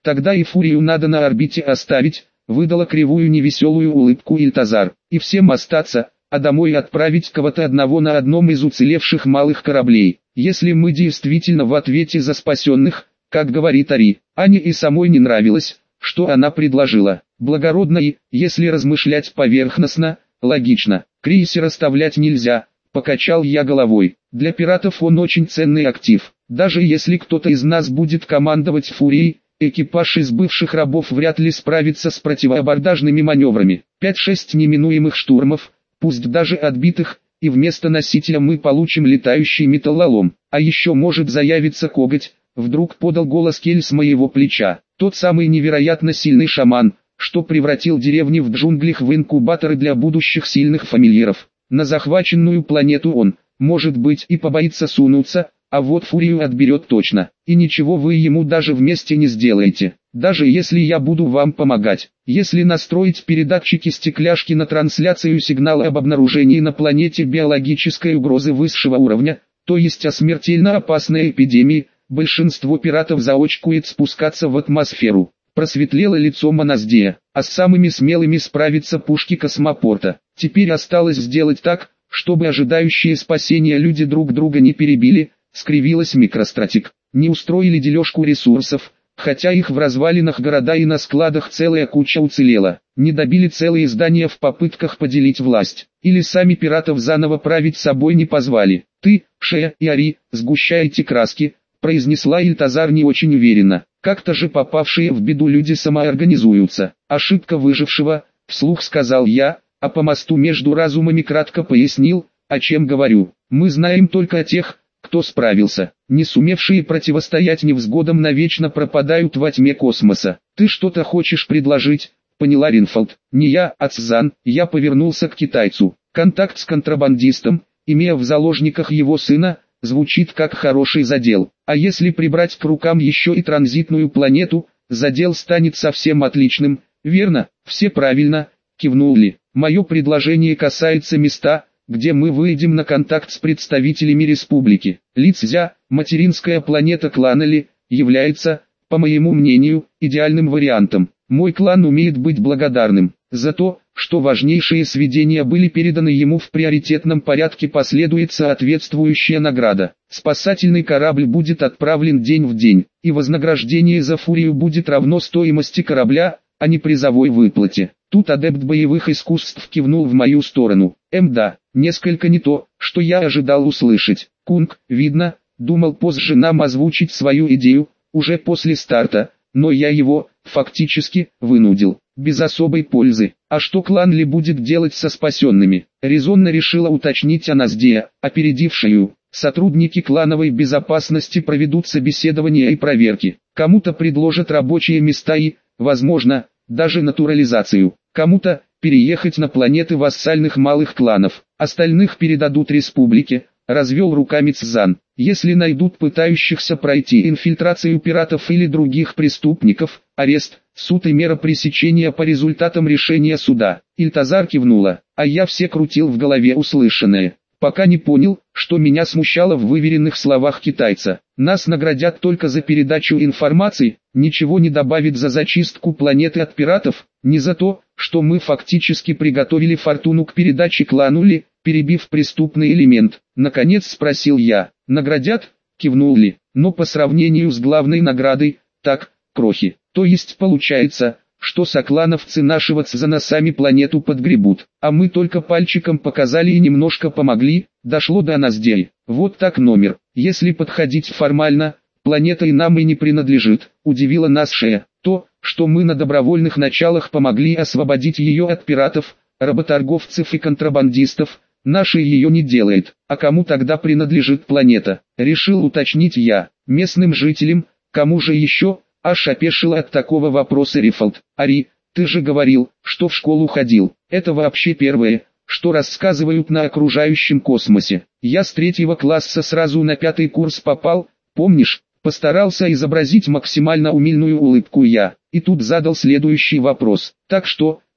Тогда и Фурию надо на орбите оставить, выдала кривую невеселую улыбку Ильтазар. И всем остаться, а домой отправить кого-то одного на одном из уцелевших малых кораблей. Если мы действительно в ответе за спасенных, как говорит Ари, Ане и самой не нравилось, что она предложила. Благородно и, если размышлять поверхностно, логично. Крейсер оставлять нельзя, покачал я головой. Для пиратов он очень ценный актив. Даже если кто-то из нас будет командовать Фурией, экипаж из бывших рабов вряд ли справится с противоабордажными маневрами. 5-6 неминуемых штурмов, пусть даже отбитых, и вместо носителя мы получим летающий металлолом. А еще может заявиться коготь, вдруг подал голос Кель с моего плеча. Тот самый невероятно сильный шаман, что превратил деревни в джунглях в инкубаторы для будущих сильных фамильяров. На захваченную планету он, может быть, и побоится сунуться, а вот Фурию отберет точно. И ничего вы ему даже вместе не сделаете. Даже если я буду вам помогать. Если настроить передатчики стекляшки на трансляцию сигнала об обнаружении на планете биологической угрозы высшего уровня, то есть о смертельно опасной эпидемии, большинство пиратов заочкует спускаться в атмосферу. Просветлело лицо Моназдея, а с самыми смелыми справятся пушки космопорта. Теперь осталось сделать так, чтобы ожидающие спасения люди друг друга не перебили, скривилась Микростратик. Не устроили дележку ресурсов, хотя их в развалинах города и на складах целая куча уцелела. Не добили целые здания в попытках поделить власть. Или сами пиратов заново править собой не позвали. Ты, Шея и Ари, сгущаете краски, произнесла Ильтазар не очень уверенно. Как-то же попавшие в беду люди самоорганизуются. Ошибка выжившего, вслух сказал я, а по мосту между разумами кратко пояснил, о чем говорю. Мы знаем только о тех, кто справился. Не сумевшие противостоять невзгодам навечно пропадают во тьме космоса. Ты что-то хочешь предложить? Поняла Ринфолд. Не я, а Цзан. Я повернулся к китайцу. Контакт с контрабандистом, имея в заложниках его сына, звучит как хороший задел. А если прибрать к рукам еще и транзитную планету, задел станет совсем отличным. Верно, все правильно, кивнул Ли. Мое предложение касается места, где мы выйдем на контакт с представителями республики. Ли Цзя, материнская планета клана Ли, является, по моему мнению, идеальным вариантом. Мой клан умеет быть благодарным. За то, что важнейшие сведения были переданы ему в приоритетном порядке, последует соответствующая награда. Спасательный корабль будет отправлен день в день, и вознаграждение за Фурию будет равно стоимости корабля, а не призовой выплате. Тут адепт боевых искусств кивнул в мою сторону. Да, несколько не то, что я ожидал услышать. Кунг, видно, думал позже нам озвучить свою идею, уже после старта, но я его, фактически, вынудил. Без особой пользы. А что клан Ли будет делать со спасенными? Резонно решила уточнить Аназдея, опередившую. Сотрудники клановой безопасности проведут собеседования и проверки. Кому-то предложат рабочие места и, возможно, даже натурализацию. Кому-то переехать на планеты вассальных малых кланов. Остальных передадут республике, развел руками Цзан. Если найдут пытающихся пройти инфильтрацию пиратов или других преступников, арест, суд и мера пресечения по результатам решения суда. Ильтазар кивнула, а я все крутил в голове услышанное. Пока не понял, что меня смущало в выверенных словах китайца. Нас наградят только за передачу информации, ничего не добавит за зачистку планеты от пиратов, не за то, что мы фактически приготовили фортуну к передаче клану Ли, перебив преступный элемент. Наконец спросил я. Наградят? Кивнул Ли. Но по сравнению с главной наградой, так, крохи. То есть получается, что соклановцы нашего Цзана сами планету подгребут, а мы только пальчиком показали и немножко помогли, дошло до Аназдеи. Вот так номер. Если подходить формально, планета и нам и не принадлежит, удивила нас Шея. То, что мы на добровольных началах помогли освободить ее от пиратов, работорговцев и контрабандистов, нашей ее не делает. А кому тогда принадлежит планета? Решил уточнить я. Местным жителям, кому же еще? Аж опешила от такого вопроса Рифолд. Ари, ты же говорил, что в школу ходил. Это вообще первое, что рассказывают на окружающем космосе. Я с 3-го класса сразу на 5-й курс попал, помнишь? Постарался изобразить максимально умильную улыбку я. И тут задал следующий вопрос. Так что,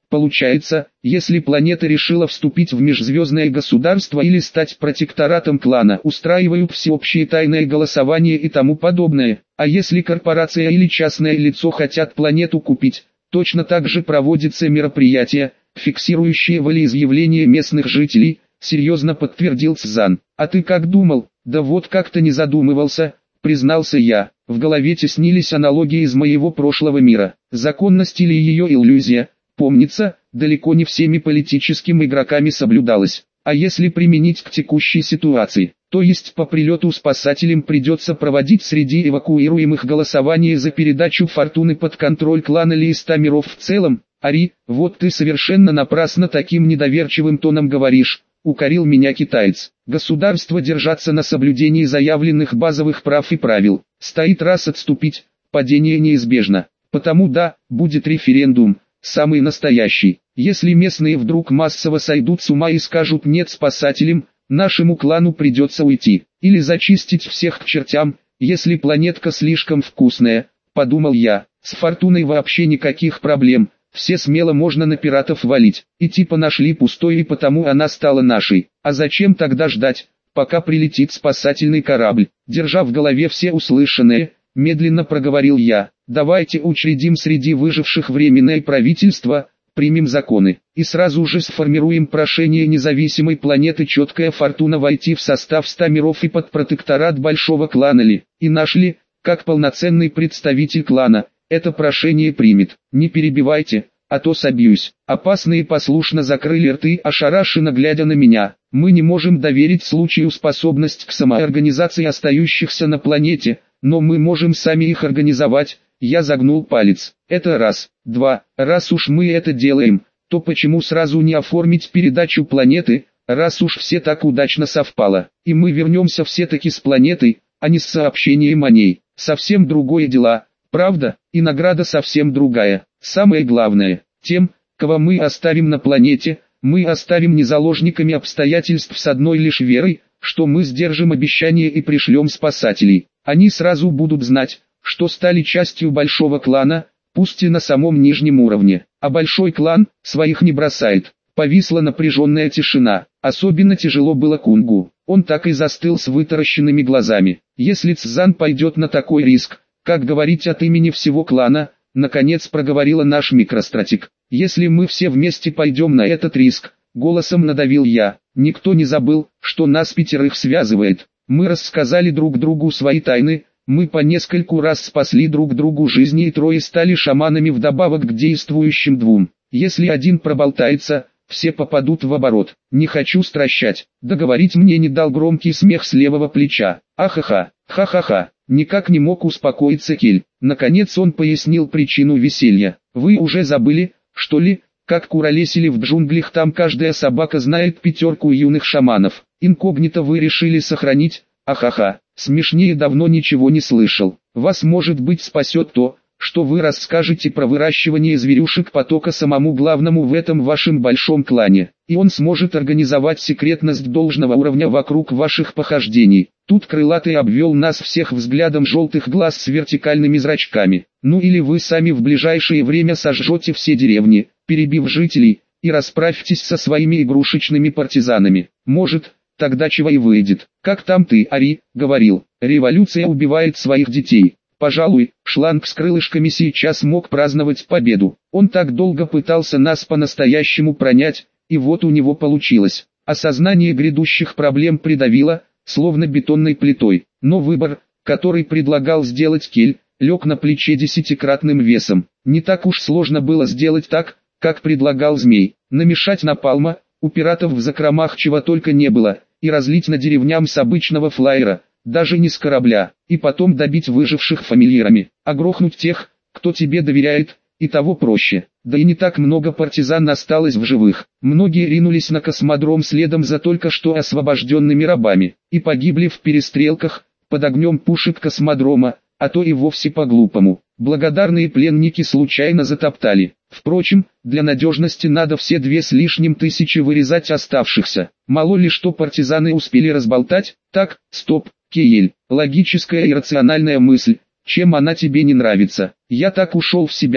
Получается, если планета решила вступить в межзвездное государство или стать протекторатом клана, устраивают всеобщее тайное голосование и тому подобное. А если корпорация или частное лицо хотят планету купить, точно так же проводится мероприятие, фиксирующее волеизъявление местных жителей, серьезно подтвердил Цзан. А ты как думал? Да вот как-то не задумывался, признался я. В голове теснились аналогии из моего прошлого мира. Законность или ее иллюзия, помнится, далеко не всеми политическими игроками соблюдалась. А если применить к текущей ситуации, то есть по прилету спасателям придется проводить среди эвакуируемых голосование за передачу фортуны под контроль клана Листа миров в целом? Ари, вот ты совершенно напрасно таким недоверчивым тоном говоришь, укорил меня китаец. Государство держаться на соблюдении заявленных базовых прав и правил. Стоит раз отступить, падение неизбежно. Потому да, будет референдум, самый настоящий. Если местные вдруг массово сойдут с ума и скажут нет спасателям, нашему клану придется уйти. Или зачистить всех к чертям, если планетка слишком вкусная, подумал я. С фортуной вообще никаких проблем. Все смело можно на пиратов валить, и типа нашли пустой и потому она стала нашей. А зачем тогда ждать, пока прилетит спасательный корабль? Держа в голове все услышанное, медленно проговорил я. Давайте учредим среди выживших временное правительство, примем законы, и сразу же сформируем прошение независимой планеты четкая фортуна войти в состав 100 миров и под протекторат большого клана Ли. И наш Ли, как полноценный представитель клана, это прошение примет. Не перебивайте, а то собьюсь. Опасные послушно закрыли рты, ошарашенно глядя на меня. Мы не можем доверить случаю способность к самоорганизации остающихся на планете, но мы можем сами их организовать. Я загнул палец. Это раз. Два. Раз уж мы это делаем, то почему сразу не оформить передачу планеты, раз уж все так удачно совпало. И мы вернемся все-таки с планетой, а не с сообщением о ней. Совсем другое дело. Правда, и награда совсем другая. Самое главное, тем, кого мы оставим на планете, мы оставим не заложниками обстоятельств с одной лишь верой, что мы сдержим обещание и пришлем спасателей. Они сразу будут знать, что стали частью большого клана, пусть и на самом нижнем уровне. А большой клан своих не бросает. Повисла напряженная тишина. Особенно тяжело было Кунгу. Он так и застыл с вытаращенными глазами. Если Цзан пойдет на такой риск, как говорить от имени всего клана, наконец проговорила наш микростратик. Если мы все вместе пойдем на этот риск, голосом надавил я. Никто не забыл, что нас 5 связывает. Мы рассказали друг другу свои тайны, мы по нескольку раз спасли друг другу жизни и 3 стали шаманами вдобавок к действующим 2. Если один проболтается, все попадут в оборот. Не хочу стращать. Договорить мне не дал громкий смех с левого плеча. Ахаха, ха-ха-ха. Никак не мог успокоиться Кель. Наконец он пояснил причину веселья. Вы уже забыли, что ли, как куролесили в джунглях, там каждая собака знает 5 юных шаманов. Инкогнито вы решили сохранить, ахаха, смешнее давно ничего не слышал. Вас может быть спасет то, что вы расскажете про выращивание зверюшек потока самому главному в этом вашем большом клане, и он сможет организовать секретность должного уровня вокруг ваших похождений. Тут крылатый обвел нас всех взглядом желтых глаз с вертикальными зрачками. Ну или вы сами в ближайшее время сожжете все деревни, перебив жителей, и расправьтесь со своими игрушечными партизанами. Может, тогда чего и выйдет. Как там ты, Ари, говорил, революция убивает своих детей. Пожалуй, шланг с крылышками сейчас мог праздновать победу. Он так долго пытался нас по-настоящему пронять, и вот у него получилось. Осознание грядущих проблем придавило, словно бетонной плитой. Но выбор, который предлагал сделать Кель, лег на плече 10-кратным весом. Не так уж сложно было сделать так, как предлагал Змей. Намешать напалма, у пиратов в закромах чего только не было, и разлить на деревням с обычного флайера, даже не с корабля, и потом добить выживших фамильярами, а грохнуть тех, кто тебе доверяет, и того проще. Да и не так много партизан осталось в живых. Многие ринулись на космодром следом за только что освобожденными рабами, и погибли в перестрелках, под огнем пушек космодрома, а то и вовсе по-глупому. Благодарные пленники случайно затоптали. Впрочем, для надежности надо все 2 с лишним тысячи вырезать оставшихся. Мало ли что партизаны успели разболтать. Так, стоп, Кейель, логическая и рациональная мысль, чем она тебе не нравится. Я так ушел в себя,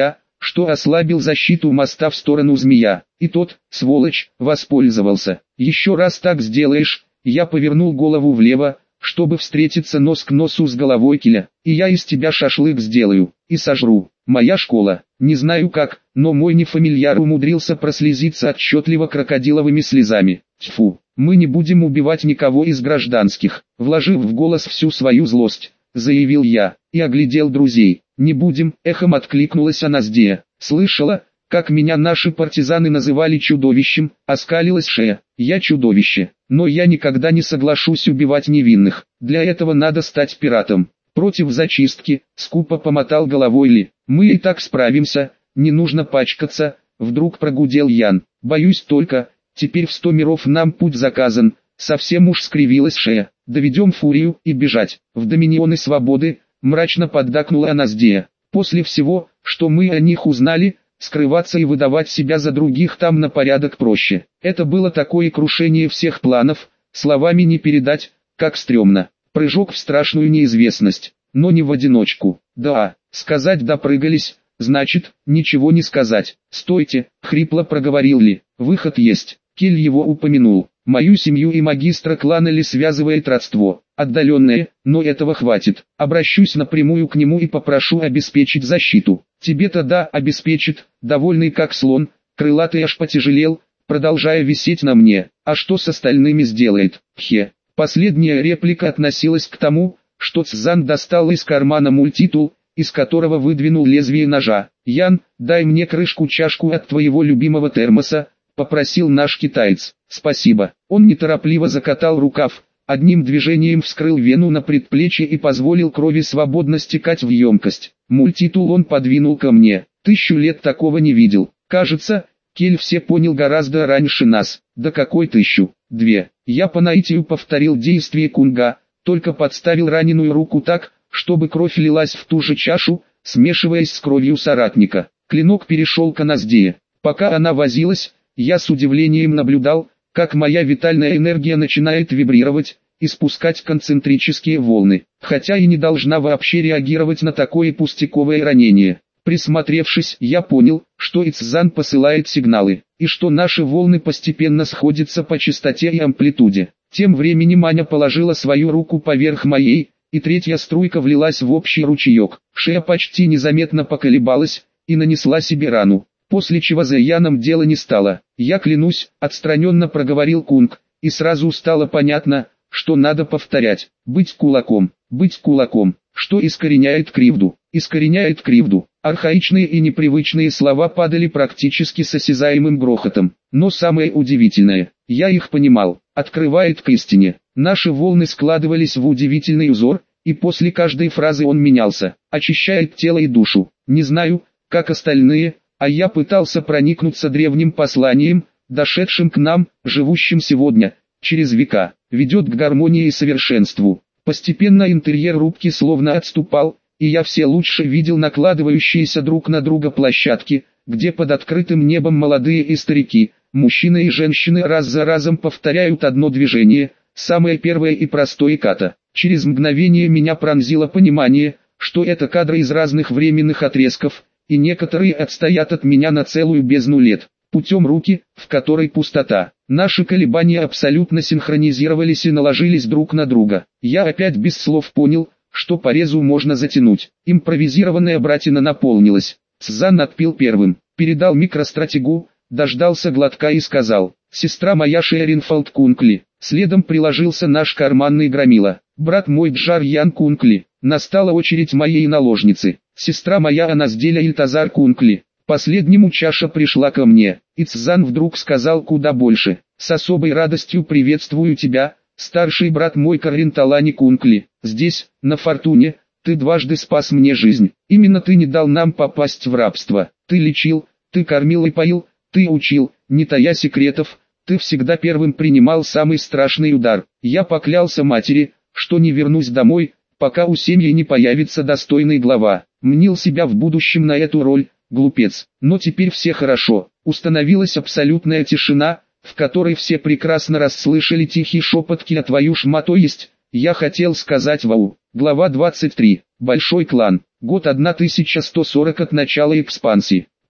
что ослабил защиту моста в сторону змея, и тот, сволочь, воспользовался. Еще раз так сделаешь, я повернул голову влево, чтобы встретиться нос к носу с головой Киля, и я из тебя шашлык сделаю, и сожру. Моя школа, не знаю как, но мой нефамильяр умудрился прослезиться отчетливо крокодиловыми слезами. Тьфу, мы не будем убивать никого из гражданских, вложив в голос всю свою злость, заявил я, и оглядел друзей. Не будем, эхом откликнулась Аназдея. Слышала, как меня наши партизаны называли чудовищем, оскалилась Шея. Я чудовище, но я никогда не соглашусь убивать невинных, для этого надо стать пиратом. Против зачистки, скупо помотал головой Ли. Мы и так справимся, не нужно пачкаться, вдруг прогудел Ян. Боюсь только, теперь в 100 миров нам путь заказан, совсем уж скривилась Шея. Доведем фурию и бежать, в доминионы свободы, мрачно поддакнула Аназдея. После всего, что мы о них узнали, скрываться и выдавать себя за других там на порядок проще. Это было такое крушение всех планов, словами не передать, как стрёмно. Прыжок в страшную неизвестность, но не в одиночку. Да, сказать допрыгались, значит, ничего не сказать. Стойте, хрипло проговорил Ли. Выход есть. Кель его упомянул. Мою семью и магистра клана Ли связывает родство. Отдаленное, но этого хватит. Обращусь напрямую к нему и попрошу обеспечить защиту. Тебе-то да, обеспечит, довольный как слон, крылатый аж потяжелел, продолжая висеть на мне. А что с остальными сделает? Хе. Последняя реплика относилась к тому, что Цзан достал из кармана мультитул, из которого выдвинул лезвие ножа. «Ян, дай мне крышку-чашку от твоего любимого термоса», — попросил наш китаец. «Спасибо». Он неторопливо закатал рукав, одним движением вскрыл вену на предплечье и позволил крови свободно стекать в емкость. Мультитул он подвинул ко мне. 1000 лет такого не видел. Кажется, Кель все понял гораздо раньше нас. Да какой 1002? Я по наитию повторил действие кунга, только подставил раненую руку так, чтобы кровь лилась в ту же чашу, смешиваясь с кровью соратника. Клинок перешел к Аназдее. Пока она возилась, я с удивлением наблюдал, как моя витальная энергия начинает вибрировать, испускать концентрические волны, хотя и не должна вообще реагировать на такое пустяковое ранение. Присмотревшись, я понял, что Ицзан посылает сигналы, и что наши волны постепенно сходятся по частоте и амплитуде. Тем временем Аня положила свою руку поверх моей, и третья струйка влилась в общий ручеек. Шея почти незаметно поколебалась, и нанесла себе рану, после чего за Яном дело не стало. Я клянусь, отстраненно проговорил Кунг, и сразу стало понятно, что надо повторять. Быть кулаком, что искореняет кривду, искореняет кривду. Архаичные и непривычные слова падали практически с осязаемым грохотом. Но самое удивительное, я их понимал, открывает к истине. Наши волны складывались в удивительный узор, и после каждой фразы он менялся, очищает тело и душу. Не знаю, как остальные, а я пытался проникнуться древним посланием, дошедшим к нам, живущим сегодня, через века, ведет к гармонии и совершенству. Постепенно интерьер рубки словно отступал, и я все лучше видел накладывающиеся друг на друга площадки, где под открытым небом молодые и старики, мужчины и женщины раз за разом повторяют одно движение, самое первое и простое ката. Через мгновение меня пронзило понимание, что это кадры из разных временных отрезков, и некоторые отстоят от меня на целую бездну лет. Путем руки, в которой пустота. Наши колебания абсолютно синхронизировались и наложились друг на друга. Я опять без слов понял, что порезу можно затянуть. Импровизированная братина наполнилась. Цзан отпил первым, передал микростратегу, дождался глотка и сказал: «Сестра моя Шеринфолд Кункли». Следом приложился наш карманный громила: «Брат мой Джар Ян Кункли». Настала очередь моей наложницы, сестра моя Аназделя Ильтазар Кункли. Последнему чаша пришла ко мне, и Цзан вдруг сказал куда больше: «С особой радостью приветствую тебя, старший брат мой Карринталани Кункли. Здесь, на Фортуне, ты дважды спас мне жизнь. Именно ты не дал нам попасть в рабство. Ты лечил, ты кормил и поил, ты учил, не тая секретов, ты всегда первым принимал самый страшный удар. Я поклялся матери, что не вернусь домой, пока у семьи не появится достойный глава. Мнил себя в будущем на эту роль, глупец. Но теперь все хорошо. Установилась абсолютная тишина, в которой все прекрасно расслышали тихий шепот «Киа твою ж ма», то есть, я хотел сказать «Вау». Глава 23. Большой клан. Год 1140 от начала экспансии.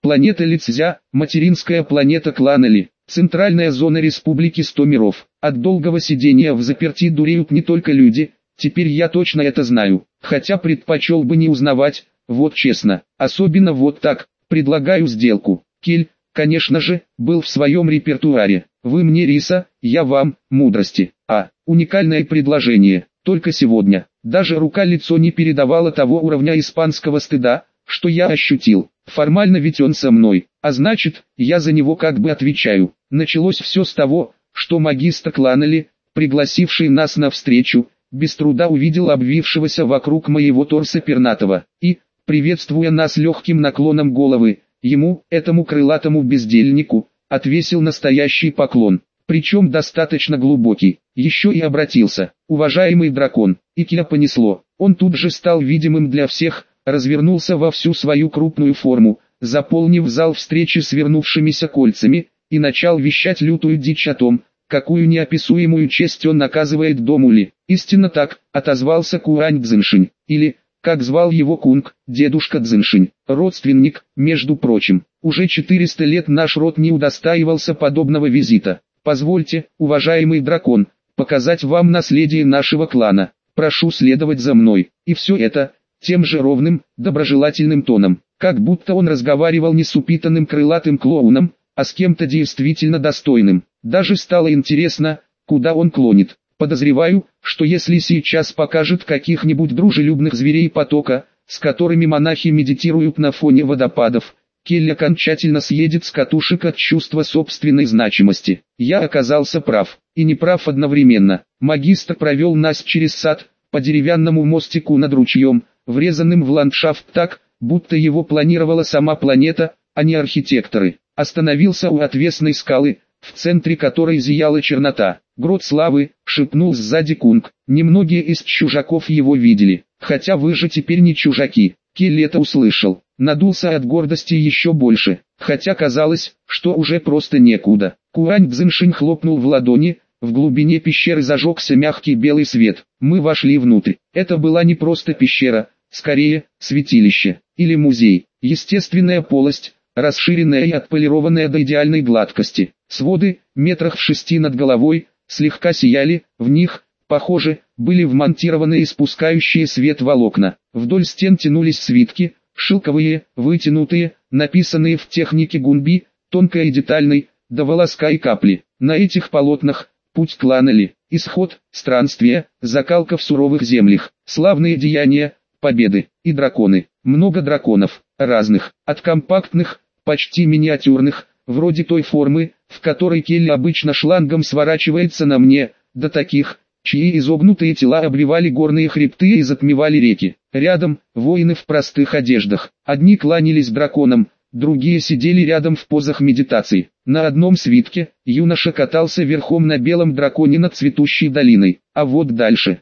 Планета Лицзя, материнская планета клана Ли. Центральная зона республики 100 миров. От долгого сидения в заперти дуреют не только люди, теперь я точно это знаю, хотя предпочел бы не узнавать, вот честно, особенно вот так, предлагаю сделку. Кель, конечно же, был в своем репертуаре. Вы мне риса, я вам, мудрости. Уникальное предложение, только сегодня. Даже рука-лицо не передавала того уровня испанского стыда, что я ощутил. Формально ведь он со мной, а значит, я за него как бы отвечаю. Началось все с того, что магистр клана Ли, пригласивший нас на встречу, без труда увидел обвившегося вокруг моего торса пернатого, и, приветствуя нас легким наклоном головы, ему, этому крылатому бездельнику, отвесил настоящий поклон, причем достаточно глубокий. Еще и обратился: «Уважаемый дракон», и Киля понесло. Он тут же стал видимым для всех, развернулся во всю свою крупную форму, заполнив зал встречи свернувшимися кольцами, и начал вещать лютую дичь о том, какую неописуемую честь он наказывает дому Ли. Истинно так, отозвался Куань Цзиньшинь, или, как звал его Кунг, дедушка Цзиньшинь, родственник, между прочим. Уже 400 лет наш род не удостаивался подобного визита. Позвольте, уважаемый дракон, показать вам наследие нашего клана. Прошу следовать за мной. И все это, тем же ровным, доброжелательным тоном, как будто он разговаривал не с упитанным крылатым клоуном, а с кем-то действительно достойным. Даже стало интересно, куда он клонит. Подозреваю, что если сейчас покажет каких-нибудь дружелюбных зверей потока, с которыми монахи медитируют на фоне водопадов, Кель окончательно съедет с катушек от чувства собственной значимости. Я оказался прав, и не прав одновременно. Магистр провел нас через сад, по деревянному мостику над ручьем, врезанным в ландшафт так, будто его планировала сама планета, а не архитекторы. Остановился у отвесной скалы, в центре которой зияла чернота. «Грот славы», — шепнул сзади Кунг. Немногие из чужаков его видели. «Хотя вы же теперь не чужаки». Кель это услышал, надулся от гордости еще больше, хотя казалось, что уже просто некуда. Куань Цзиньшинь хлопнул в ладони, в глубине пещеры зажегся мягкий белый свет. Мы вошли внутрь. Это была не просто пещера, скорее, святилище, или музей. Естественная полость, расширенная и отполированная до идеальной гладкости. Своды, метрах в 6 над головой, слегка сияли, в них, похоже, были вмонтированы испускающие свет волокна. Вдоль стен тянулись свитки, шелковые, вытянутые, написанные в технике гунби, тонкой и детальной, до волоска и капли. На этих полотнах путь клана Ли, исход, странствия, закалка в суровых землях, славные деяния, победы и драконы. Много драконов, разных, от компактных, почти миниатюрных, вроде той формы, в которой Келли обычно шлангом сворачивается на мне, до таких, чьи изогнутые тела обвивали горные хребты и затмевали реки. Рядом, воины в простых одеждах. Одни кланялись драконам, другие сидели рядом в позах медитации. На одном свитке, юноша катался верхом на белом драконе над цветущей долиной. А вот дальше,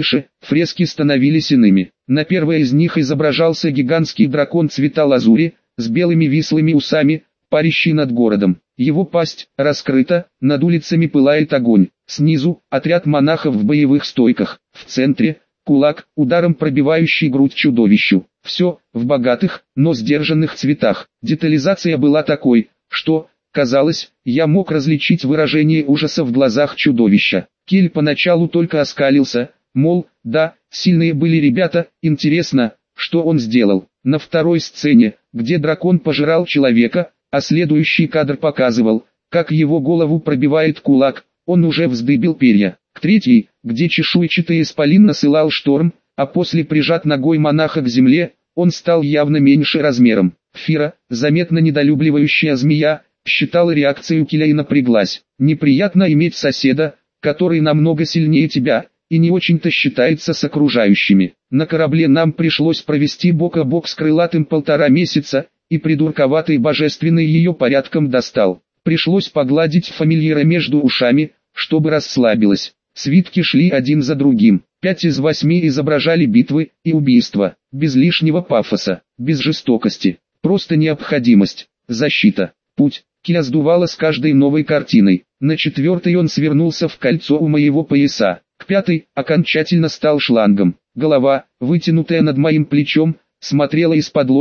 фрески становились иными. На первой из них изображался гигантский дракон цвета лазури, с белыми вислыми усами, парящий над городом. Его пасть раскрыта, над улицами пылает огонь. Снизу отряд монахов в боевых стойках. В центре кулак, ударом пробивающий грудь чудовищу. Все в богатых, но сдержанных цветах. Детализация была такой, что, казалось, я мог различить выражение ужаса в глазах чудовища. Кель поначалу только оскалился, мол, да, сильные были ребята, интересно, что он сделал. На второй сцене, где дракон пожирал человека, а следующий кадр показывал, как его голову пробивает кулак, он уже вздыбил перья. К третьей, где чешуйчатый исполин насылал шторм, а после прижат ногой монаха к земле, он стал явно меньше размером. Фира, заметно недолюбливающая змея, считала реакцию Келя и напряглась. Неприятно иметь соседа, который намного сильнее тебя, и не очень-то считается с окружающими. На корабле нам пришлось провести бок о бок с крылатым 1,5 месяца, и придурковатый божественный ее порядком достал. Пришлось погладить фамильяра между ушами, чтобы расслабилась. Свитки шли один за другим. 5 из 8 изображали битвы и убийства, без лишнего пафоса, без жестокости, просто необходимость, защита, путь. Киля сдувала с каждой новой картиной. На 4-й он свернулся в кольцо у моего пояса. К 5-й окончательно стал шлангом. Голова, вытянутая над моим плечом, смотрела из-под лобья,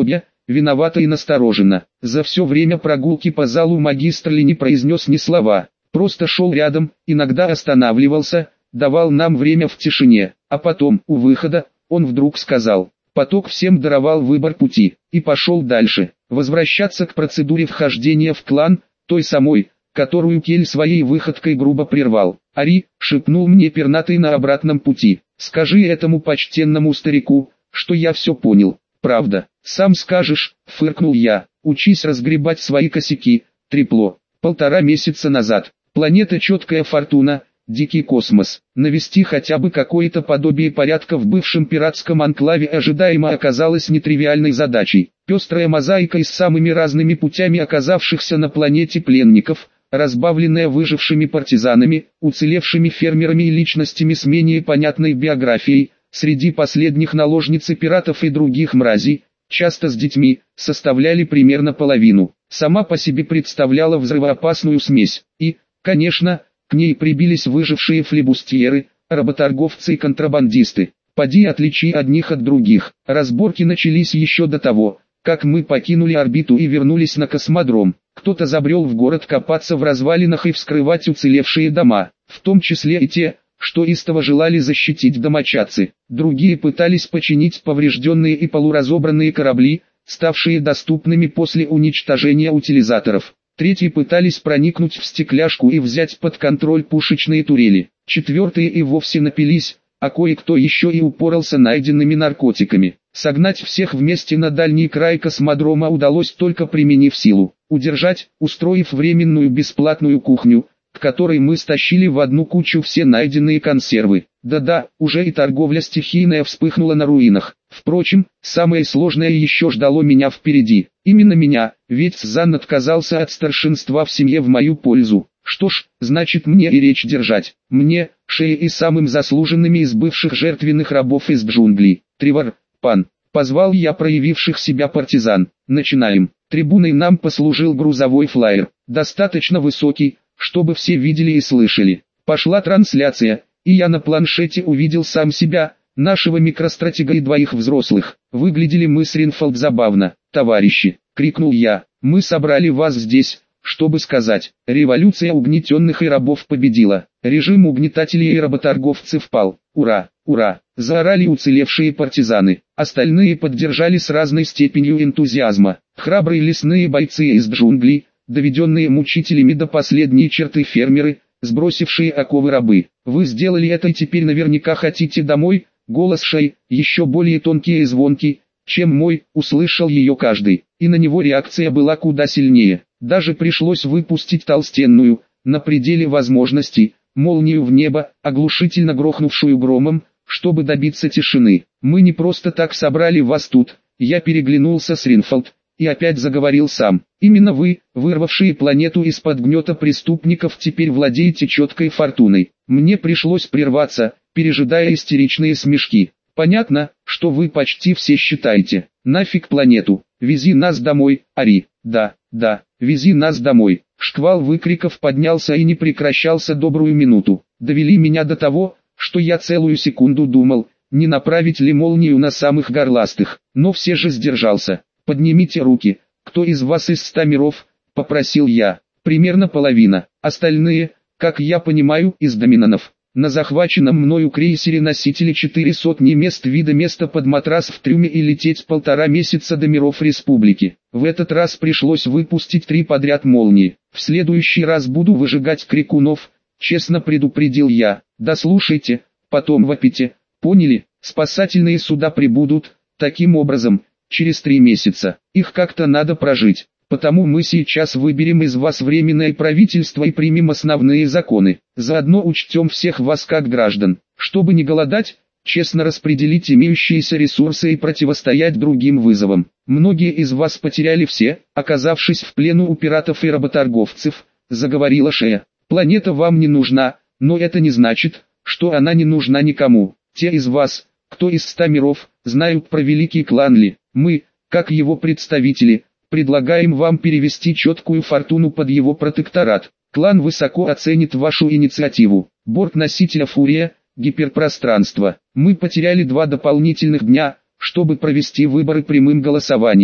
виновато и настороженно. За все время прогулки по залу магистр Ли не произнес ни слова, просто шел рядом, иногда останавливался, давал нам время в тишине, а потом, у выхода, он вдруг сказал: «Поток всем даровал выбор пути», и пошел дальше, возвращаться к процедуре вхождения в клан, той самой, которую Кель своей выходкой грубо прервал. «Ари», — шепнул мне пернатый на обратном пути, — «скажи этому почтенному старику, что я все понял». «Правда, сам скажешь», — фыркнул я, — «учись разгребать свои косяки». Трепло. 1,5 месяца назад. Планета Четкая Фортуна, дикий космос. Навести хотя бы какое-то подобие порядка в бывшем пиратском анклаве ожидаемо оказалось нетривиальной задачей. Пестрая мозаика из самыми разными путями оказавшихся на планете пленников, разбавленная выжившими партизанами, уцелевшими фермерами и личностями с менее понятной биографией, среди последних наложниц и пиратов и других мразей, часто с детьми, составляли примерно половину. Сама по себе представляла взрывоопасную смесь. И, конечно, к ней прибились выжившие флибустьеры, работорговцы и контрабандисты. Поди отличи одних от других. Разборки начались еще до того, как мы покинули орбиту и вернулись на космодром. Кто-то забрел в город копаться в развалинах и вскрывать уцелевшие дома, в том числе и те, что истово желали защитить домочадцы. Другие пытались починить поврежденные и полуразобранные корабли, ставшие доступными после уничтожения утилизаторов. Третьи пытались проникнуть в стекляшку и взять под контроль пушечные турели. Четвертые и вовсе напились, а кое-кто еще и упоролся найденными наркотиками. Согнать всех вместе на дальний край космодрома удалось только применив силу. Удержать, устроив временную бесплатную кухню, к которой мы стащили в одну кучу все найденные консервы. Да-да, уже и торговля стихийная вспыхнула на руинах. Впрочем, самое сложное еще ждало меня впереди. Именно меня, ведь Зан отказался от старшинства в семье в мою пользу. Что ж, значит мне и речь держать. Мне, Шее и самым заслуженными из бывших жертвенных рабов из джунглей. Тревор, пан, позвал я проявивших себя партизан. Начинаем. Трибуной нам послужил грузовой флайер, достаточно высокий, чтобы все видели и слышали. Пошла трансляция, и я на планшете увидел сам себя, нашего микростратега и двоих взрослых. Выглядели мы с Ринфолд забавно. «Товарищи!» — крикнул я. «Мы собрали вас здесь, чтобы сказать, революция угнетенных и рабов победила. Режим угнетателей и работорговцев пал. Ура! Ура!» — заорали уцелевшие партизаны. Остальные поддержали с разной степенью энтузиазма. Храбрые лесные бойцы из джунглей, доведенные мучителями до последней черты фермеры, сбросившие оковы рабы. «Вы сделали это и теперь наверняка хотите домой?» Голос Шей, еще более тонкий и звонкий, чем мой, услышал ее каждый, и на него реакция была куда сильнее. Даже пришлось выпустить толстенную, на пределе возможностей, молнию в небо, оглушительно грохнувшую громом, чтобы добиться тишины. «Мы не просто так собрали вас тут», я переглянулся с Ринфолд, и опять заговорил сам. «Именно вы, вырвавшие планету из-под гнета преступников, теперь владеете четкой фортуной». Мне пришлось прерваться, пережидая истеричные смешки. «Понятно, что вы почти все считаете. Нафиг планету, вези нас домой, Ари». «Да, да, вези нас домой». Шквал выкриков поднялся и не прекращался добрую минуту. Довели меня до того, что я целую секунду думал, не направить ли молнию на самых горластых, но все же сдержался. «Поднимите руки, кто из вас из 100 миров?» – попросил я. «Примерно половина, остальные, как я понимаю, из доминанов». На захваченном мною крейсере носители 400 мест вида места под матрас в трюме и лететь 1,5 месяца до миров республики. В этот раз пришлось выпустить 3 подряд молнии. «В следующий раз буду выжигать крикунов», честно предупредил я. «Да слушайте, потом вопите, поняли? Спасательные суда прибудут, таким образом, через 3 месяца. Их как-то надо прожить. Потому мы сейчас выберем из вас временное правительство и примем основные законы. Заодно учтем всех вас как граждан. Чтобы не голодать, честно распределить имеющиеся ресурсы и противостоять другим вызовам. Многие из вас потеряли все, оказавшись в плену у пиратов и работорговцев», — заговорила Шея. «Планета вам не нужна, но это не значит, что она не нужна никому. Те из вас, кто из 100 миров, знают про великий клан Ли. Мы, как его представители, предлагаем вам перевести четкую фортуну под его протекторат. Клан высоко оценит вашу инициативу. Борт носителя Фурия, гиперпространство. Мы потеряли 2 дополнительных дня, чтобы провести выборы прямым голосованием.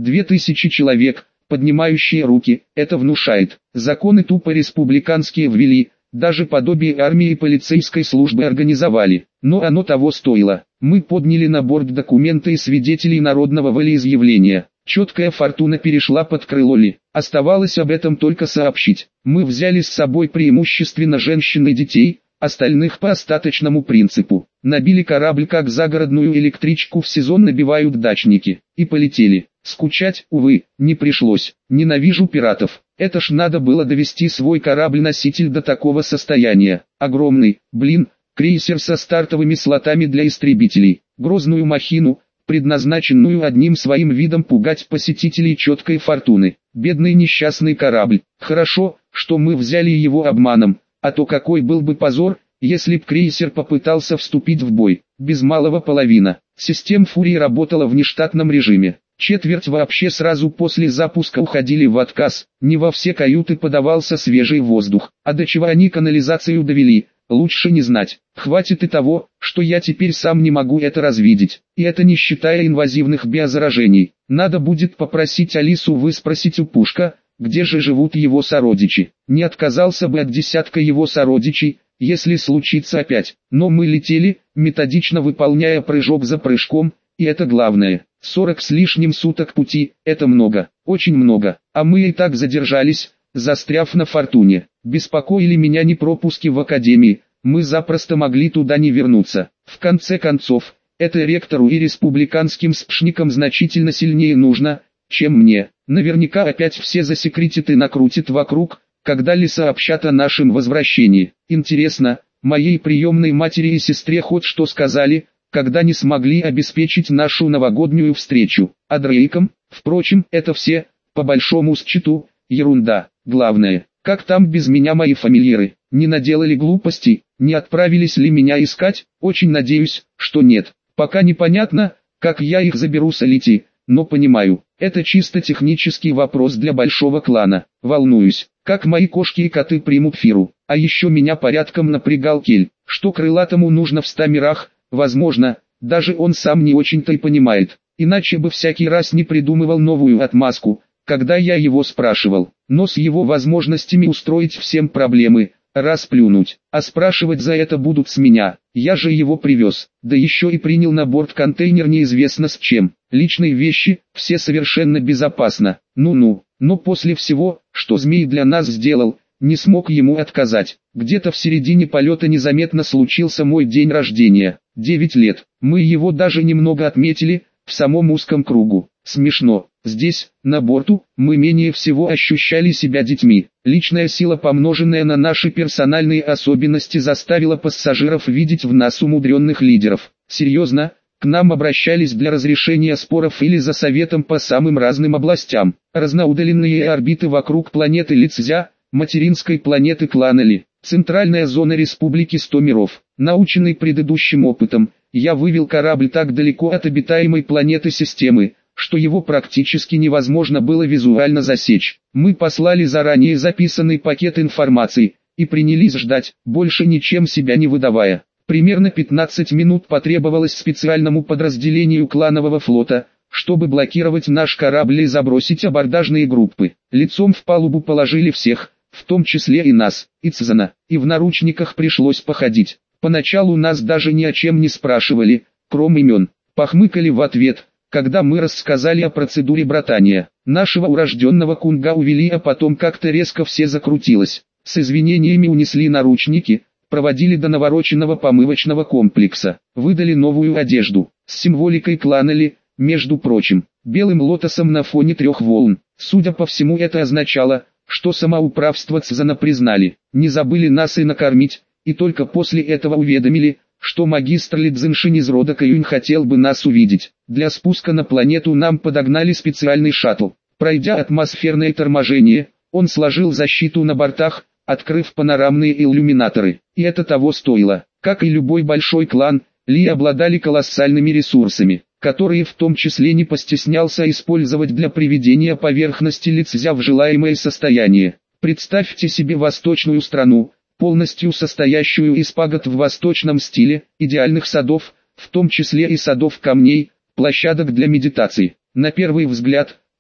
2000 человек, поднимающие руки, это внушает. Законы тупо республиканские ввели, даже подобие армии и полицейской службы организовали. Но оно того стоило. Мы подняли на борт документы и свидетелей народного волеизъявления. Четкая фортуна перешла под крыло Ли. Оставалось об этом только сообщить. Мы взяли с собой преимущественно женщин и детей, остальных по остаточному принципу. Набили корабль как загородную электричку в сезон набивают дачники. И полетели. Скучать, увы, не пришлось. Ненавижу пиратов. Это ж надо было довести свой корабль-носитель до такого состояния. Огромный, крейсер со стартовыми слотами для истребителей. Грозную махину, предназначенную одним своим видом пугать посетителей четкой фортуны. Бедный несчастный корабль. Хорошо, что мы взяли его обманом, а то какой был бы позор, если б крейсер попытался вступить в бой. Без малого половина. Система Фурии работала в нештатном режиме. Четверть вообще сразу после запуска уходили в отказ. Не во все каюты подавался свежий воздух. А до чего они канализацию довели, лучше не знать. Хватит и того, что я теперь сам не могу это развидеть. И это не считая инвазивных биозаражений. Надо будет попросить Алису выспросить у Пушка, где же живут его сородичи. Не отказался бы от десятка его сородичей, если случится опять. Но мы летели, методично выполняя прыжок за прыжком, и это главное. 40 с лишним суток пути, это много, очень много, а мы и так задержались, застряв на Фортуне. Беспокоили меня не пропуски в академии, мы запросто могли туда не вернуться. В конце концов, это ректору и республиканским спшникам значительно сильнее нужно, чем мне. Наверняка опять все засекретят и накрутят вокруг, когда ли сообщат о нашем возвращении. Интересно, моей приемной матери и сестре хоть что сказали, когда не смогли обеспечить нашу новогоднюю встречу. А Дрейком, впрочем, это все, по большому счету, ерунда. Главное, как там без меня мои фамильяры, не наделали глупостей, не отправились ли меня искать, очень надеюсь, что нет. Пока непонятно, как я их заберу с Алити, но понимаю, это чисто технический вопрос для большого клана. Волнуюсь, как мои кошки и коты примут Фиру. А еще меня порядком напрягал Кель, что крылатому нужно в 100 мирах. Возможно, даже он сам не очень-то и понимает, иначе бы всякий раз не придумывал новую отмазку, когда я его спрашивал. Но с его возможностями устроить всем проблемы, расплюнуть, а спрашивать за это будут с меня. Я же его привез, да еще и принял на борт контейнер неизвестно с чем. Личные вещи, все совершенно безопасно. Ну-ну, но после всего, что Змей для нас сделал, не смог ему отказать. Где-то в середине полета незаметно случился мой день рождения. 9 лет. Мы его даже немного отметили, в самом узком кругу. Смешно. Здесь, на борту, мы менее всего ощущали себя детьми. Личная сила, помноженная на наши персональные особенности, заставила пассажиров видеть в нас умудренных лидеров. Серьезно, к нам обращались для разрешения споров или за советом по самым разным областям. Разноудаленные орбиты вокруг планеты Лицзя, материнской планеты клана Ли, центральная зона республики 100 миров. Наученный предыдущим опытом, я вывел корабль так далеко от обитаемой планеты системы, что его практически невозможно было визуально засечь. Мы послали заранее записанный пакет информации, и принялись ждать, больше ничем себя не выдавая. Примерно 15 минут потребовалось специальному подразделению кланового флота, чтобы блокировать наш корабль и забросить абордажные группы. Лицом в палубу положили всех, в том числе и нас, и Цзана, и в наручниках пришлось походить. Поначалу нас даже ни о чем не спрашивали, кроме имен. Похмыкали в ответ, когда мы рассказали о процедуре братания. Нашего урожденного Кунга увели, а потом как-то резко все закрутилось. С извинениями унесли наручники, проводили до навороченного помывочного комплекса, выдали новую одежду, с символикой клана Ли, между прочим, белым лотосом на фоне 3 волн. Судя по всему, это означало, что самоуправство Цзана признали, не забыли нас и накормить, и только после этого уведомили, что магистр Ли Цзиншинь из рода Каюнь хотел бы нас увидеть. Для спуска на планету нам подогнали специальный шаттл. Пройдя атмосферное торможение, он сложил защиту на бортах, открыв панорамные иллюминаторы. И это того стоило. Как и любой большой клан, Ли обладали колоссальными ресурсами, которые в том числе не постеснялся использовать для приведения поверхности Лицзя в желаемое состояние. Представьте себе восточную страну, полностью состоящую из пагод в восточном стиле, идеальных садов, в том числе и садов камней, площадок для медитации. На первый взгляд,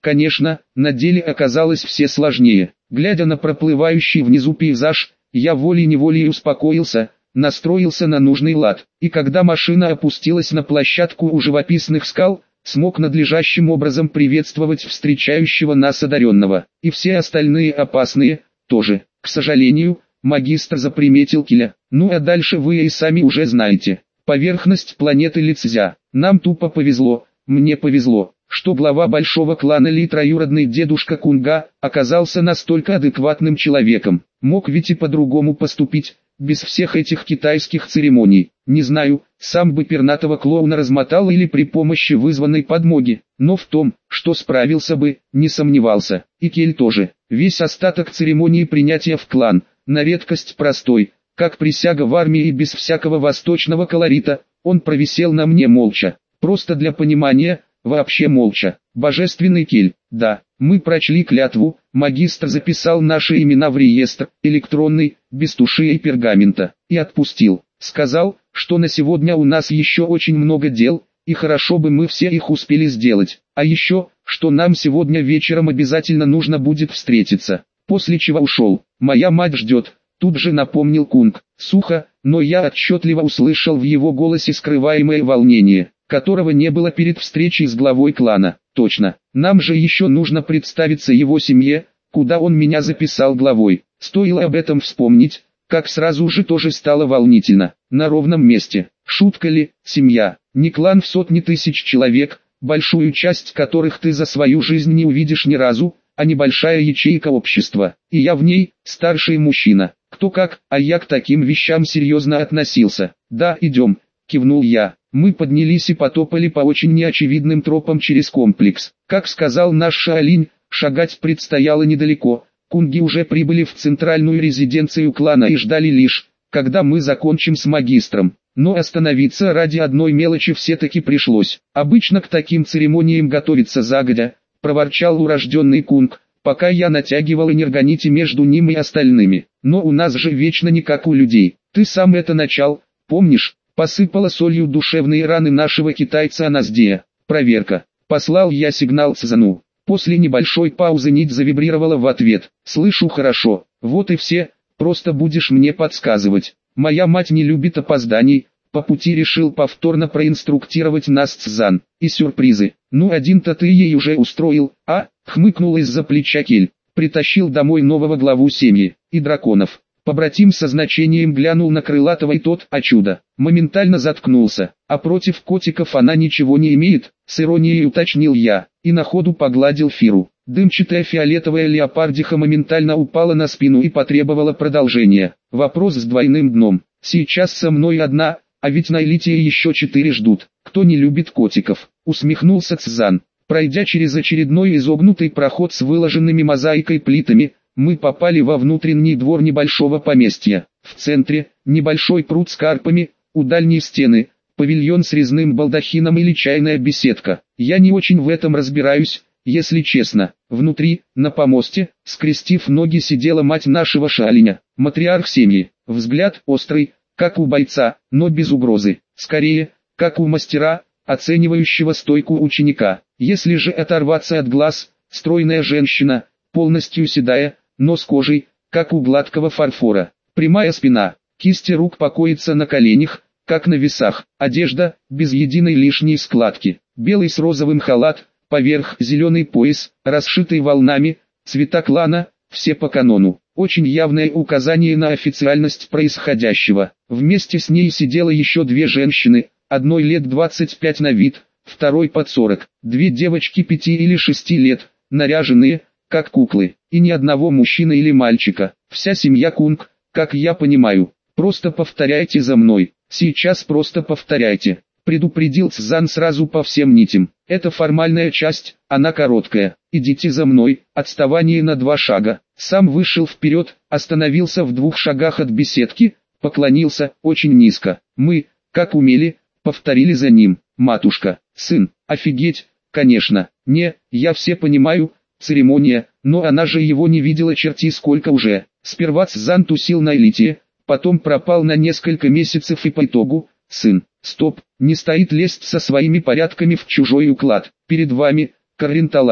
Конечно, на деле оказалось все сложнее. Глядя на проплывающий внизу пейзаж, я волей-неволей успокоился, настроился на нужный лад, и когда машина опустилась на площадку у живописных скал, смог надлежащим образом приветствовать встречающего нас одаренного, и все остальные опасные, тоже. К сожалению, магистр заприметил Киля. Ну а дальше вы и сами уже знаете. Поверхность планеты Лицзя. Нам тупо повезло, мне повезло, что глава большого клана Ли, троюродный дедушка Кунга, оказался настолько адекватным человеком. Мог ведь и по-другому поступить, без всех этих китайских церемоний. Не знаю, сам бы пернатого клоуна размотал или при помощи вызванной подмоги, но в том, что справился бы, не сомневался. И Кель тоже. Весь остаток церемонии принятия в клан, на редкость простой, как присяга в армии и без всякого восточного колорита, он провисел на мне молча. Просто для понимания, вообще молча. Божественный Кель, да, мы прочли клятву, магистр записал наши имена в реестр, электронный, без туши и пергамента, и отпустил. Сказал, что на сегодня у нас еще очень много дел, и хорошо бы мы все их успели сделать. А еще, что нам сегодня вечером обязательно нужно будет встретиться. После чего ушел. Моя мать ждет. Тут же напомнил Кунг. Сухо, но я отчетливо услышал в его голосе скрываемое волнение, которого не было перед встречей с главой клана. Точно, нам же еще нужно представиться его семье, куда он меня записал главой. Стоило об этом вспомнить, как сразу же тоже стало волнительно. На ровном месте. Шутка ли, семья, не клан в сотни тысяч человек, большую часть которых ты за свою жизнь не увидишь ни разу, а небольшая ячейка общества. И я в ней, старший мужчина. Кто как, а я к таким вещам серьезно относился. Да, идем, кивнул я. Мы поднялись и потопали по очень неочевидным тропам через комплекс. Как сказал наш Шаолинь, шагать предстояло недалеко. Кунги уже прибыли в центральную резиденцию клана и ждали лишь, когда мы закончим с магистром. Но остановиться ради одной мелочи все-таки пришлось. Обычно к таким церемониям готовиться загодя, проворчал урожденный Кунг, пока я натягивал энергонити между ним и остальными. Но у нас же вечно не как у людей. Ты сам это начал, помнишь? Посыпала солью душевные раны нашего китайца Аназдея. Проверка. Послал я сигнал Цзану. После небольшой паузы нить завибрировала в ответ. Слышу хорошо. Вот и все, просто будешь мне подсказывать. Моя мать не любит опозданий. По пути решил повторно проинструктировать нас Цзан. И сюрпризы. Ну один-то ты ей уже устроил, а? Хмыкнул из-за плеча Кель. Притащил домой нового главу семьи. И драконов. Побратим со значением глянул на крылатого, и тот, а чудо, моментально заткнулся. А против котиков она ничего не имеет, с иронией уточнил я, и на ходу погладил Фиру. Дымчатая фиолетовая леопардиха моментально упала на спину и потребовала продолжения. Вопрос с двойным дном. Сейчас со мной одна, а ведь на элите еще 4 ждут. Кто не любит котиков? Усмехнулся Цзан. Пройдя через очередной изогнутый проход с выложенными мозаикой плитами, мы попали во внутренний двор небольшого поместья. В центре – небольшой пруд с карпами, у дальней стены – павильон с резным балдахином или чайная беседка. Я не очень в этом разбираюсь, если честно. Внутри, на помосте, скрестив ноги, сидела мать нашего Шаолиня, матриарх семьи. Взгляд острый, как у бойца, но без угрозы. Скорее, как у мастера, оценивающего стойку ученика. Если же оторваться от глаз, стройная женщина, полностью седая, но с кожей, как у гладкого фарфора. Прямая спина, кисти рук покоятся на коленях, как на весах. Одежда, без единой лишней складки. Белый с розовым халат, поверх зеленый пояс, расшитый волнами, цвета клана, все по канону. Очень явное указание на официальность происходящего. Вместе с ней сидело еще 2 женщины, одной лет 25 на вид, второй под 40. 2 девочки 5 или 6 лет, наряженные, как куклы, и ни одного мужчины или мальчика. Вся семья Кунг, как я понимаю. Просто повторяйте за мной. Сейчас просто повторяйте. Предупредил Цзан сразу по всем нитям. Это формальная часть, она короткая. Идите за мной. Отставание на 2 шага. Сам вышел вперед, остановился в 2 шагах от беседки, поклонился очень низко. Мы, как умели, повторили за ним. Матушка, сын, офигеть, конечно. Не, я все понимаю. Церемония, но она же его не видела черти сколько уже. Сперва Цзан тусил на элите, потом пропал на несколько месяцев и по итогу, сын, стоп, не стоит лезть со своими порядками в чужой уклад. Перед вами, Каррин Талани,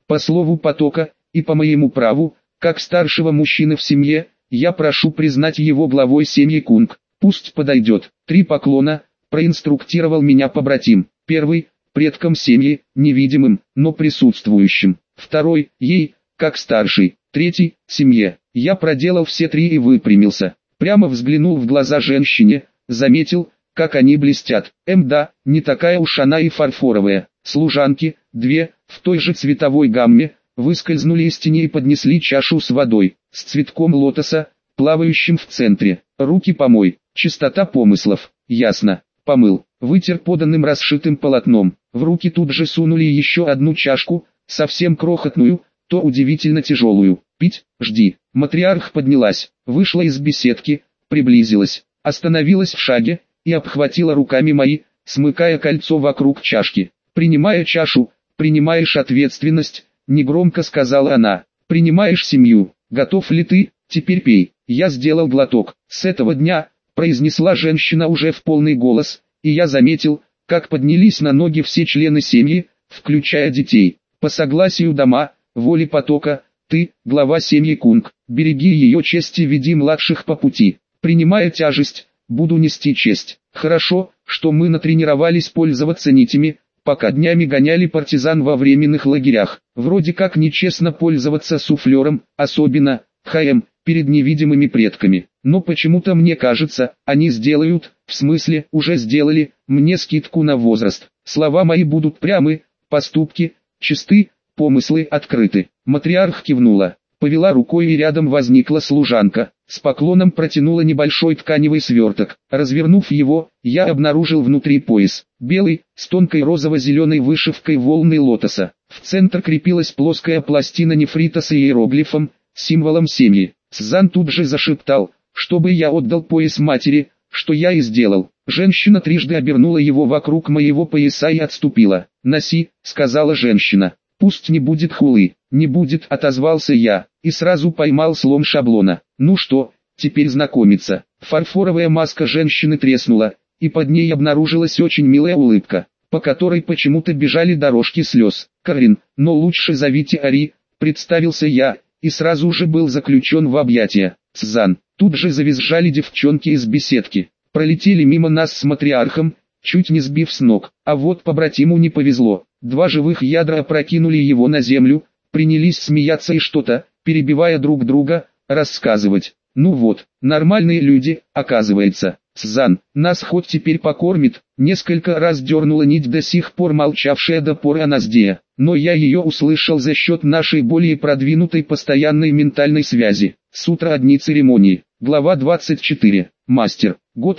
По слову потока, и по моему праву, как старшего мужчины в семье, я прошу признать его главой семьи Кунг. Пусть подойдет. 3 поклона, проинструктировал меня побратим. Первый, предкам семьи, невидимым, но присутствующим. Второй, ей, как старший. Третий, семье. Я проделал все 3 и выпрямился. Прямо взглянул в глаза женщине, заметил, как они блестят. Да, не такая уж она и фарфоровая. Служанки, 2, в той же цветовой гамме, выскользнули из тени и поднесли чашу с водой, с цветком лотоса, плавающим в центре. Руки помой. Чистота помыслов. Ясно. Помыл. Вытер поданным расшитым полотном. В руки тут же сунули еще одну чашку, совсем крохотную, то удивительно тяжелую. Пить, жди. Матриарх поднялась, вышла из беседки, приблизилась, остановилась в шаге и обхватила руками мои, смыкая кольцо вокруг чашки. «Принимая чашу, принимаешь ответственность», — негромко сказала она. «Принимаешь семью. Готов ли ты? Теперь пей». Я сделал глоток. «С этого дня», — произнесла женщина уже в полный голос, и я заметил, как поднялись на ноги все члены семьи, включая детей. «По согласию дома, воли потока, ты, глава семьи Кунг, береги ее честь и веди младших по пути. Принимая тяжесть, буду нести честь. Хорошо, что мы натренировались пользоваться нитями, пока днями гоняли партизан во временных лагерях. Вроде как нечестно пользоваться суфлером, особенно, перед невидимыми предками. Но почему-то мне кажется, они сделают, в смысле, уже сделали, мне скидку на возраст. Слова мои будут прямы, поступки, чисты, помыслы открыты». Матриарх кивнула, повела рукой и рядом возникла служанка. С поклоном протянула небольшой тканевый сверток. Развернув его, я обнаружил внутри пояс. Белый, с тонкой розово-зеленой вышивкой волны лотоса. В центр крепилась плоская пластина нефрита с иероглифом, символом семьи. Цзан тут же зашептал, чтобы я отдал пояс матери, что я и сделал. Женщина трижды обернула его вокруг моего пояса и отступила. «Носи», — сказала женщина. «Пусть не будет хулы». «Не будет», — отозвался я, и сразу поймал слом шаблона. «Ну что, теперь знакомиться». Фарфоровая маска женщины треснула, и под ней обнаружилась очень милая улыбка, по которой почему-то бежали дорожки слез. «Карин, но лучше зовите Ари», — представился я, и сразу же был заключен в объятия. «Цзан». Тут же завизжали девчонки из беседки, пролетели мимо нас с матриархом, чуть не сбив с ног. А вот побратиму не повезло. 2 живых ядра опрокинули его на землю, принялись смеяться и что-то, перебивая друг друга, рассказывать. «Ну вот, нормальные люди, оказывается. Цзан, нас хоть теперь покормит», несколько раз дернула нить до сих пор молчавшая до поры Аназдея, но я ее услышал за счет нашей более продвинутой постоянной ментальной связи. Сутра одни церемонии. Глава 24. Мастер. Год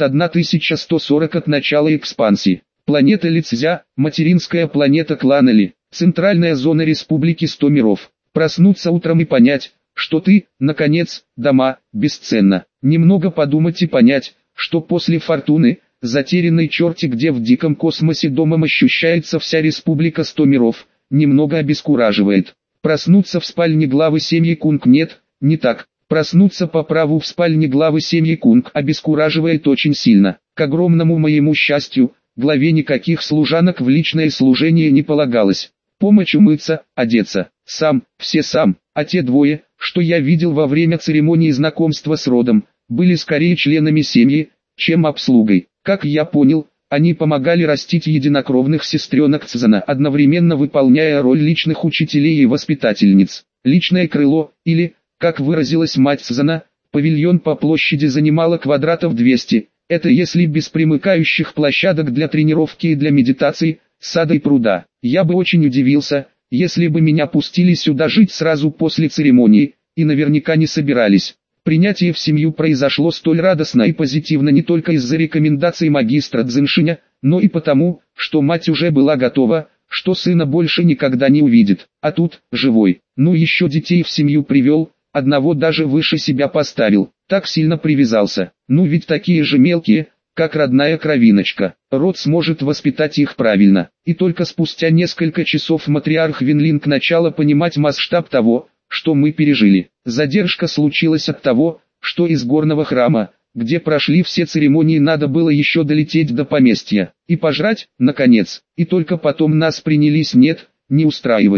1140 от начала экспансии. Планета Лицзя, материнская планета клана Ли. Центральная зона Республики 100 миров. Проснуться утром и понять, что ты, наконец, дома, бесценно. Немного подумать и понять, что после фортуны, затерянной черти где в диком космосе домом ощущается вся Республика 100 миров, немного обескураживает. Проснуться в спальне главы семьи Кунг нет, не так. Проснуться по праву в спальне главы семьи Кунг обескураживает очень сильно. К огромному моему счастью, главе никаких служанок в личное служение не полагалось. Помочь умыться, одеться, сам, все сам, а те 2, что я видел во время церемонии знакомства с родом, были скорее членами семьи, чем обслугой. Как я понял, они помогали растить единокровных сестренок Цзана, одновременно выполняя роль личных учителей и воспитательниц. Личное крыло, или, как выразилась мать Цзана, павильон по площади занимало квадратов 200, это если без примыкающих площадок для тренировки и для медитации, сада и пруда. Я бы очень удивился, если бы меня пустили сюда жить сразу после церемонии, и наверняка не собирались. Принятие в семью произошло столь радостно и позитивно не только из-за рекомендаций магистра Цзиншиня, но и потому, что мать уже была готова, что сына больше никогда не увидит. А тут, живой, ну еще детей в семью привел, одного даже выше себя поставил, так сильно привязался. Ну ведь такие же мелкие, как родная кровиночка, род сможет воспитать их правильно. И только спустя несколько часов матриарх Винлинг начала понимать масштаб того, что мы пережили. Задержка случилась от того, что из горного храма, где прошли все церемонии, надо было еще долететь до поместья и пожрать, наконец, и только потом нас принялись не устраивать.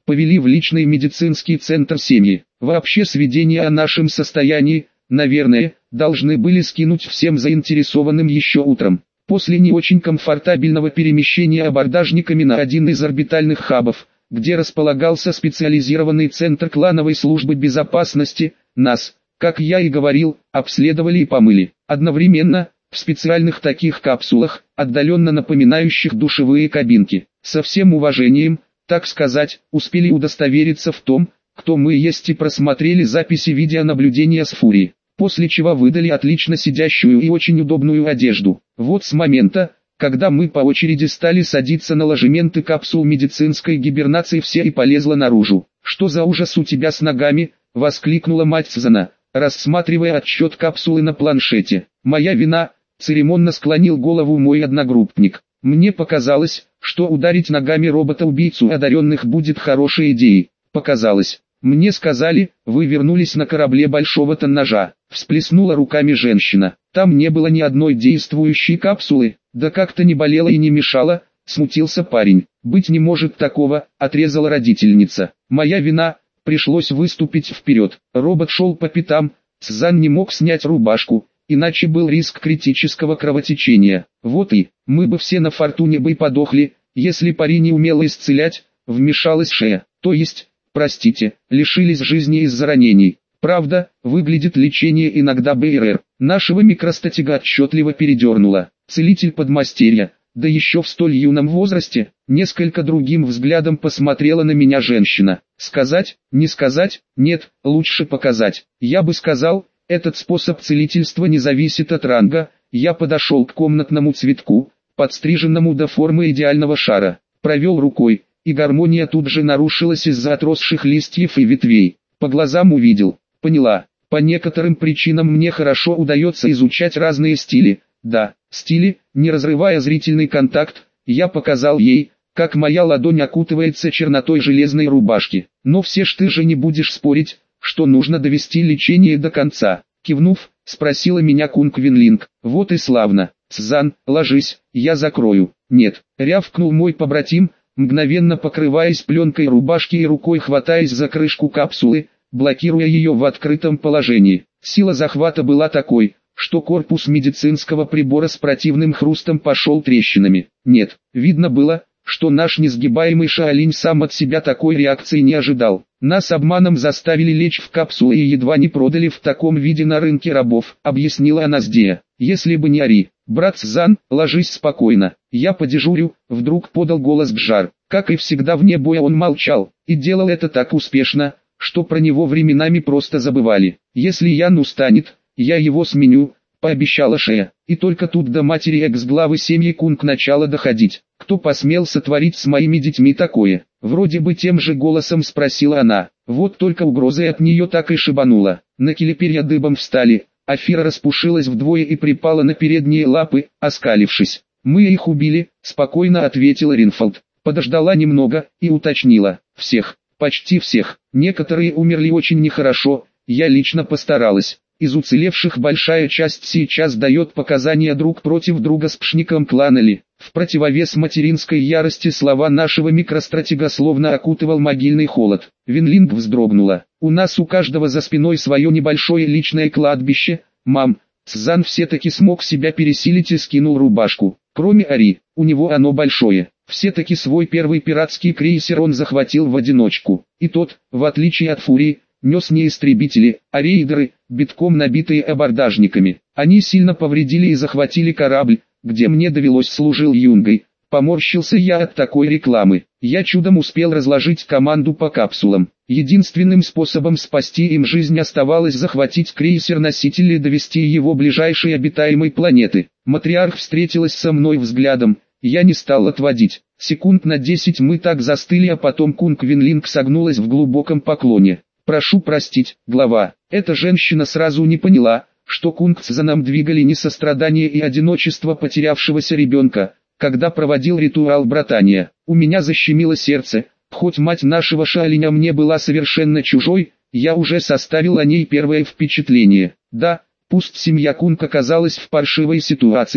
повели в личный медицинский центр семьи. Вообще сведения о нашем состоянии, наверное, должны были скинуть всем заинтересованным еще утром. После не очень комфортабельного перемещения абордажниками на один из орбитальных хабов, где располагался специализированный центр клановой службы безопасности, нас, как я и говорил, обследовали и помыли. Одновременно, в специальных таких капсулах, отдаленно напоминающих душевые кабинки. Со всем уважением, так сказать, успели удостовериться в том, кто мы есть, и просмотрели записи видеонаблюдения с Фури, после чего выдали отлично сидящую и очень удобную одежду. Вот с момента, когда мы по очереди стали садиться на ложементы капсул медицинской гибернации, все и полезла наружу. «Что за ужас у тебя с ногами?» — воскликнула мать Цзана, рассматривая отсчет капсулы на планшете. «Моя вина», — церемонно склонил голову мой одногруппник. «Мне показалось, что ударить ногами робота-убийцу одаренных будет хорошей идеей. Показалось. Мне сказали, вы вернулись на корабле большого тоннажа», — всплеснула руками женщина. «Там не было ни одной действующей капсулы». «Да как-то не болело и не мешало», — смутился парень. «Быть не может такого», — отрезала родительница. «Моя вина», — пришлось выступить вперед. Робот шел по пятам, Цзан не мог снять рубашку, иначе был риск критического кровотечения. Вот и, мы бы все на Фортуне бы подохли, если парень не умел исцелять, вмешалась Шея. То есть, простите, лишились жизни из-за ранений. Правда, выглядит лечение иногда БРР. Нашего микростатига отчетливо передернуло. Целитель подмастерья, да еще в столь юном возрасте. Несколько другим взглядом посмотрела на меня женщина. Сказать, не сказать, нет, лучше показать. Я бы сказал, этот способ целительства не зависит от ранга. Я подошел к комнатному цветку, подстриженному до формы идеального шара. Провел рукой, и гармония тут же нарушилась из-за отросших листьев и ветвей. По глазам увидел, поняла. По некоторым причинам мне хорошо удается изучать разные стили. Да, стили, не разрывая зрительный контакт, я показал ей, как моя ладонь окутывается чернотой железной рубашки. Но все ж ты же не будешь спорить, что нужно довести лечение до конца. Кивнув, спросила меня Кунг Винлинг. Вот и славно. Цзан, ложись, я закрою. Нет, рявкнул мой побратим, мгновенно покрываясь пленкой рубашки и рукой хватаясь за крышку капсулы, блокируя ее в открытом положении. Сила захвата была такой, что корпус медицинского прибора с противным хрустом пошел трещинами. Нет, видно было, что наш несгибаемый Шаолинь сам от себя такой реакции не ожидал. Нас обманом заставили лечь в капсулы и едва не продали в таком виде на рынке рабов, объяснила Аназдея. Если бы не Ари. Брат Цзан, ложись спокойно, я подежурю, вдруг подал голос Бжар. Как и всегда вне боя он молчал, и делал это так успешно, что про него временами просто забывали. Если Ян устанет, я его сменю, пообещала Шея. И только тут до матери экс-главы семьи Кунг начала доходить. Кто посмел сотворить с моими детьми такое? Вроде бы тем же голосом спросила она. Вот только угрозой от нее так и шибануло. На перья дыбом встали, Афира распушилась вдвое и припала на передние лапы, оскалившись. «Мы их убили», — спокойно ответила Ринфолд. Подождала немного и уточнила. «Всех, почти всех. Некоторые умерли очень нехорошо, я лично постаралась. Из уцелевших большая часть сейчас дает показания друг против друга с пшником клана Ли». В противовес материнской ярости слова нашего микростратега словно окутывал могильный холод. Винлинг вздрогнула. «У нас у каждого за спиной свое небольшое личное кладбище, мам». Цзан все-таки смог себя пересилить и скинул рубашку. Кроме Ари, у него оно большое. Все-таки свой первый пиратский крейсер он захватил в одиночку. И тот, в отличие от Фурии, нес не истребители, а рейдеры, битком набитые абордажниками. Они сильно повредили и захватили корабль, где мне довелось служил юнгой. Поморщился я от такой рекламы. Я чудом успел разложить команду по капсулам. Единственным способом спасти им жизнь оставалось захватить крейсер-носитель и довести его ближайшей обитаемой планеты. Матриарх встретилась со мной взглядом. Я не стал отводить. Секунд на 10 мы так застыли, а потом Кунг Винлинг согнулась в глубоком поклоне. «Прошу простить, глава». Эта женщина сразу не поняла, что Кунг Цзаном двигали не сострадание и одиночество потерявшегося ребенка, когда проводил ритуал братания. У меня защемило сердце, хоть мать нашего Шаолиня мне была совершенно чужой, я уже составил о ней первое впечатление. Да, пусть семья Кунг оказалась в паршивой ситуации,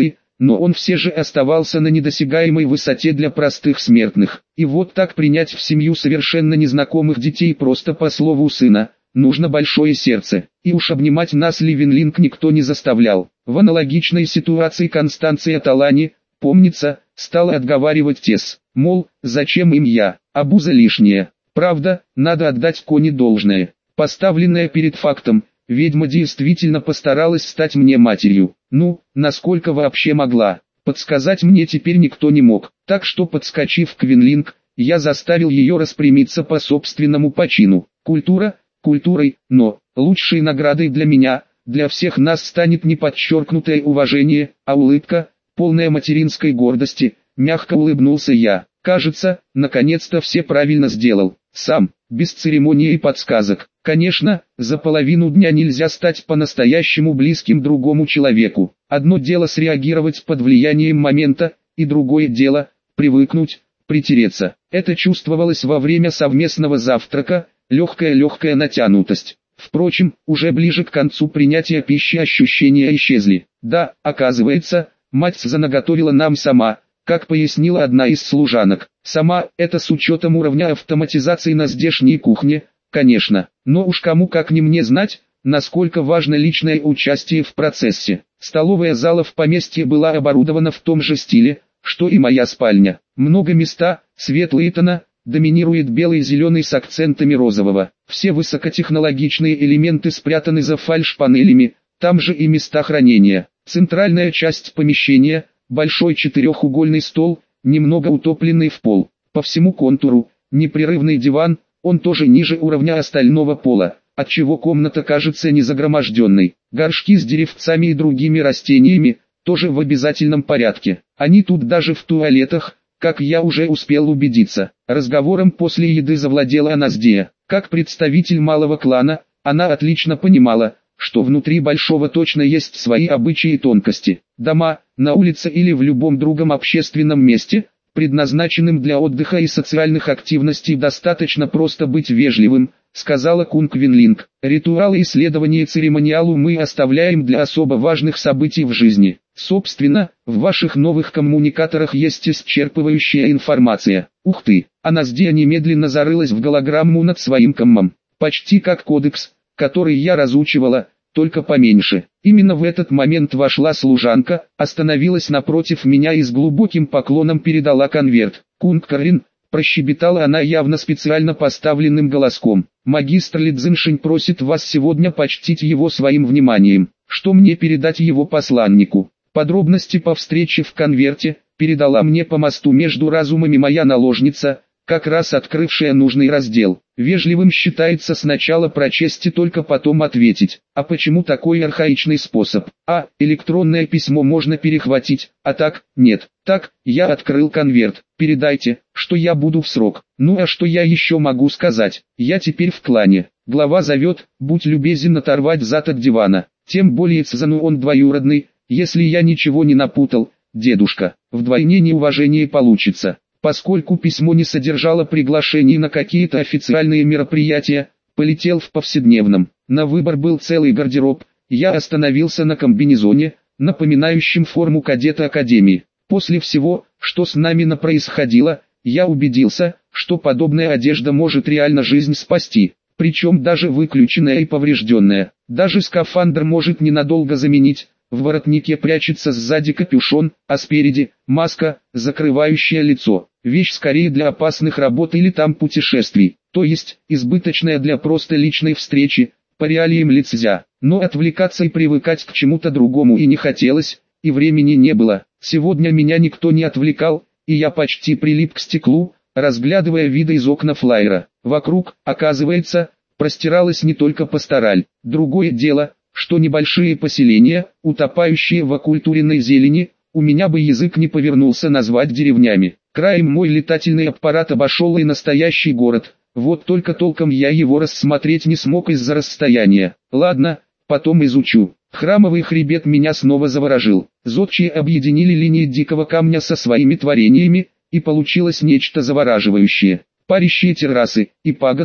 но он все же оставался на недосягаемой высоте для простых смертных. И вот так принять в семью совершенно незнакомых детей просто по слову сына, нужно большое сердце. И уж обнимать нас Ливенлинг никто не заставлял. В аналогичной ситуации Констанция Талани, помнится, стала отговаривать Тесс, мол, зачем им я, обуза лишняя. Правда, надо отдать Кони должное. Поставленная перед фактом, ведьма действительно постаралась стать мне матерью. Ну, насколько вообще могла. Подсказать мне теперь никто не мог. Так что, подскочив к Квинлинг, я заставил ее распрямиться по собственному почину. Культура, культурой, но лучшей наградой для меня, для всех нас станет не подчеркнутое уважение, а улыбка, полная материнской гордости. Мягко улыбнулся я. Кажется, наконец-то все правильно сделал. Сам, без церемонии и подсказок. Конечно, за половину дня нельзя стать по-настоящему близким другому человеку. Одно дело среагировать под влиянием момента, и другое дело – привыкнуть, притереться. Это чувствовалось во время совместного завтрака, легкая натянутость. Впрочем, уже ближе к концу принятия пищи ощущения исчезли. Да, оказывается, мать занаготовила нам сама, как пояснила одна из служанок. Сама, это с учетом уровня автоматизации на здешней кухне, конечно. Но уж кому как не мне знать, насколько важно личное участие в процессе. Столовая зала в поместье была оборудована в том же стиле, что и моя спальня. Много места, светлые тона, доминирует белый и зеленый с акцентами розового. Все высокотехнологичные элементы спрятаны за фальш-панелями, там же и места хранения. Центральная часть помещения – большой четырехугольный стол, немного утопленный в пол. По всему контуру, непрерывный диван, он тоже ниже уровня остального пола, отчего комната кажется незагроможденной. Горшки с деревцами и другими растениями, тоже в обязательном порядке. Они тут даже в туалетах, как я уже успел убедиться. Разговором после еды завладела Аназдея. Как представитель малого клана, она отлично понимала, что внутри большого точно есть свои обычаи и тонкости. Дома, на улице или в любом другом общественном месте, предназначенным для отдыха и социальных активностей, достаточно просто быть вежливым, сказала Кун Квинлинг. Ритуалы исследования церемониалу мы оставляем для особо важных событий в жизни. Собственно, в ваших новых коммуникаторах есть исчерпывающая информация. Ух ты, Аназдея немедленно зарылась в голограмму над своим коммом. Почти как кодекс, который я разучивала, только поменьше. Именно в этот момент вошла служанка, остановилась напротив меня и с глубоким поклоном передала конверт. «Кунг Карин», прощебетала она явно специально поставленным голоском. «Магистр Ли Цзиньшень просит вас сегодня почтить его своим вниманием. Что мне передать его посланнику?» Подробности по встрече в конверте передала мне по мосту между разумами моя наложница, как раз открывшая нужный раздел. Вежливым считается сначала прочесть и только потом ответить. А почему такой архаичный способ? Электронное письмо можно перехватить, а так, нет. Так, я открыл конверт. Передайте, что я буду в срок. Ну а что я еще могу сказать? Я теперь в клане. Глава зовет, будь любезен оторвать зад от дивана. Тем более Цзану он двоюродный, если я ничего не напутал, дедушка. Вдвойне неуважение получится. Поскольку письмо не содержало приглашений на какие-то официальные мероприятия, полетел в повседневном. На выбор был целый гардероб, я остановился на комбинезоне, напоминающем форму кадета академии. После всего, что с нами происходило, я убедился, что подобная одежда может реально жизнь спасти, причем даже выключенная и поврежденная. Даже скафандр может ненадолго заменить. В воротнике прячется сзади капюшон, а спереди – маска, закрывающая лицо. Вещь скорее для опасных работ или там путешествий, то есть избыточная для просто личной встречи, по реалиям лицзя. Но отвлекаться и привыкать к чему-то другому и не хотелось, и времени не было. Сегодня меня никто не отвлекал, и я почти прилип к стеклу, разглядывая виды из окна флайера. Вокруг, оказывается, простиралась не только пастораль. Другое дело, что небольшие поселения, утопающие в окультуренной зелени, у меня бы язык не повернулся назвать деревнями. Краем мой летательный аппарат обошел и настоящий город, вот только толком я его рассмотреть не смог из-за расстояния. Ладно, потом изучу. Храмовый хребет меня снова заворожил. Зодчие объединили линии дикого камня со своими творениями, и получилось нечто завораживающее. Парящие террасы и пагоды,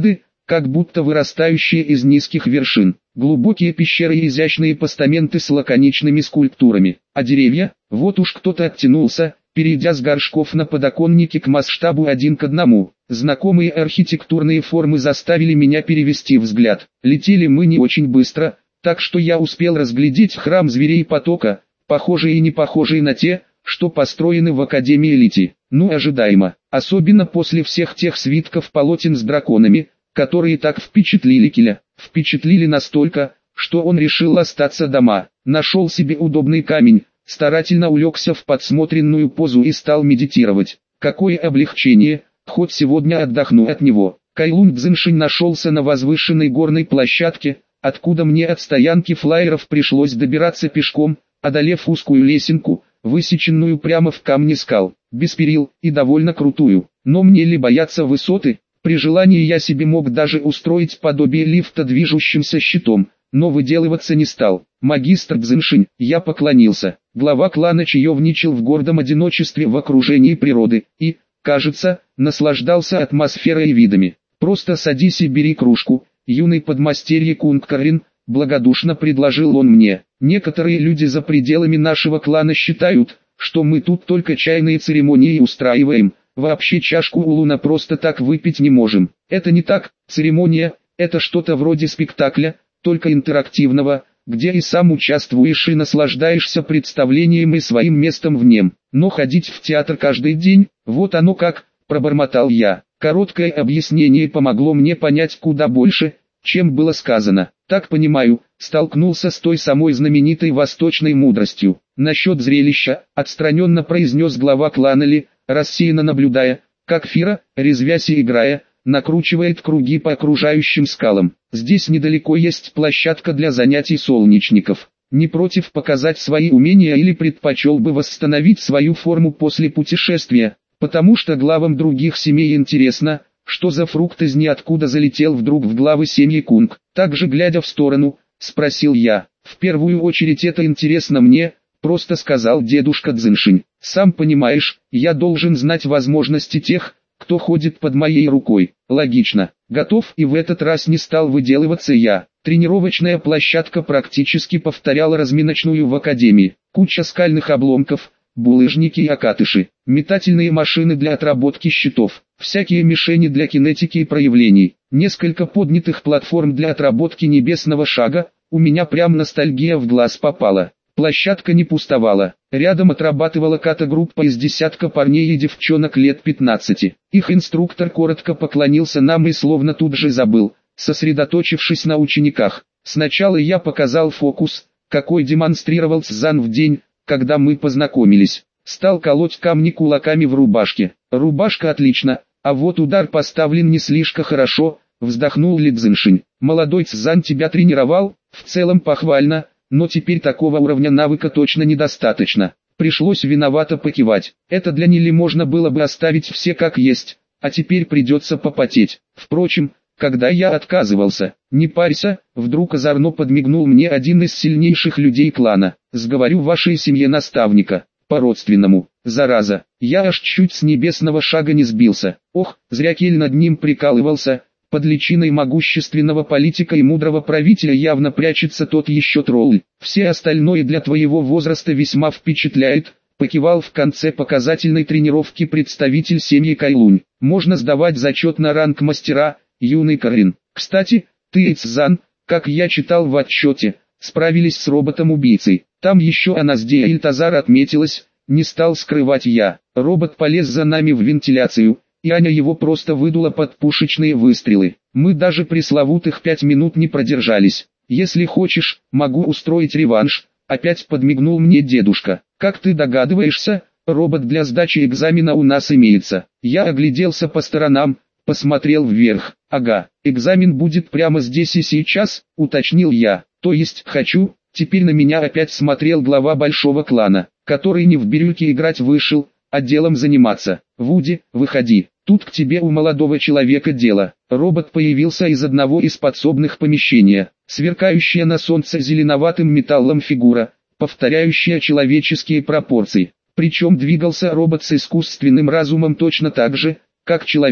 как будто вырастающие из низких вершин. Глубокие пещеры и изящные постаменты с лаконичными скульптурами. А деревья, вот уж кто-то оттянулся, перейдя с горшков на подоконники к масштабу 1:1. Знакомые архитектурные формы заставили меня перевести взгляд. Летели мы не очень быстро, так что я успел разглядеть храм зверей потока, похожие и не похожие на те, что построены в Академии Лити. Ну, ожидаемо, особенно после всех тех свитков полотен с драконами, которые так впечатлили Киля. Впечатлили настолько, что он решил остаться дома. Нашел себе удобный камень, старательно улегся в подсмотренную позу и стал медитировать. Какое облегчение, хоть сегодня отдохну от него. Кайлун Цзиньшинь нашелся на возвышенной горной площадке, откуда мне от стоянки флайеров пришлось добираться пешком, одолев узкую лесенку, высеченную прямо в камне скал, без перил и довольно крутую. Но мне ли бояться высоты? При желании я себе мог даже устроить подобие лифта движущимся щитом, но выделываться не стал. Магистр Цзиньшинь, я поклонился. Глава клана чаевничал в гордом одиночестве в окружении природы и, кажется, наслаждался атмосферой и видами. «Просто садись и бери кружку, юный подмастерье Кунгкарин», благодушно предложил он мне. «Некоторые люди за пределами нашего клана считают, что мы тут только чайные церемонии устраиваем, вообще чашку улуна просто так выпить не можем. Это не так, церемония – это что-то вроде спектакля, только интерактивного, где и сам участвуешь и наслаждаешься представлением и своим местом в нем. Но ходить в театр каждый день, вот оно как», пробормотал я. Короткое объяснение помогло мне понять куда больше, чем было сказано. «Так понимаю, столкнулся с той самой знаменитой восточной мудростью. Насчет зрелища», отстраненно произнес глава клана Ли, рассеянно наблюдая, как Фира, резвясь и играя, накручивает круги по окружающим скалам. «Здесь недалеко есть площадка для занятий солнечников. Не против показать свои умения или предпочел бы восстановить свою форму после путешествия, потому что главам других семей интересно, что за фрукт из ниоткуда залетел вдруг в главы семьи Кунг». Также глядя в сторону, спросил я. «В первую очередь это интересно мне», просто сказал дедушка Цзиньшинь. «Сам понимаешь, я должен знать возможности тех, кто ходит под моей рукой». «Логично. Готов». И в этот раз не стал выделываться я. Тренировочная площадка практически повторяла разминочную в академии. Куча скальных обломков, булыжники и окатыши, метательные машины для отработки щитов, всякие мишени для кинетики и проявлений, несколько поднятых платформ для отработки небесного шага. У меня прям ностальгия в глаз попала. Площадка не пустовала. Рядом отрабатывала ката-группа из десятка парней и девчонок лет 15. Их инструктор коротко поклонился нам и словно тут же забыл, сосредоточившись на учениках. Сначала я показал фокус, какой демонстрировал Цзан в день, когда мы познакомились. Стал колоть камни кулаками в рубашке. Рубашка отлично, а вот удар поставлен не слишком хорошо, вздохнул Ли Цзиньшинь. «Молодой Цзан тебя тренировал?» «В целом похвально, но теперь такого уровня навыка точно недостаточно». Пришлось виновато покивать. Это для Нили можно было бы оставить все как есть, а теперь придется попотеть. Впрочем, когда я отказывался, «Не парься», вдруг озорно подмигнул мне один из сильнейших людей клана. «Сговорю вашей семье наставника, по-родственному». Зараза, я аж чуть с небесного шага не сбился. Ох, зря Кель над ним прикалывался. Под личиной могущественного политика и мудрого правителя явно прячется тот еще тролль. «Все остальное для твоего возраста весьма впечатляет», покивал в конце показательной тренировки представитель семьи Кайлунь. «Можно сдавать зачет на ранг мастера, юный Карин. Кстати, ты и Цзан, как я читал в отчете, справились с роботом-убийцей. Там еще Аназдия Ильтазар отметилась», не стал скрывать я. «Робот полез за нами в вентиляцию, и Аня его просто выдула под пушечные выстрелы. Мы даже пресловутых 5 минут не продержались. Если хочешь, могу устроить реванш», опять подмигнул мне дедушка. «Как ты догадываешься, робот для сдачи экзамена у нас имеется». Я огляделся по сторонам, посмотрел вверх. «Ага, экзамен будет прямо здесь и сейчас», уточнил я. «То есть, хочу». Теперь на меня опять смотрел глава большого клана, который не в бирюльке играть вышел, а делом заниматься. «Вуди, выходи, тут к тебе у молодого человека дело». Робот появился из одного из подсобных помещений. Сверкающая на солнце зеленоватым металлом фигура, повторяющая человеческие пропорции. Причем двигался робот с искусственным разумом точно так же, как человек,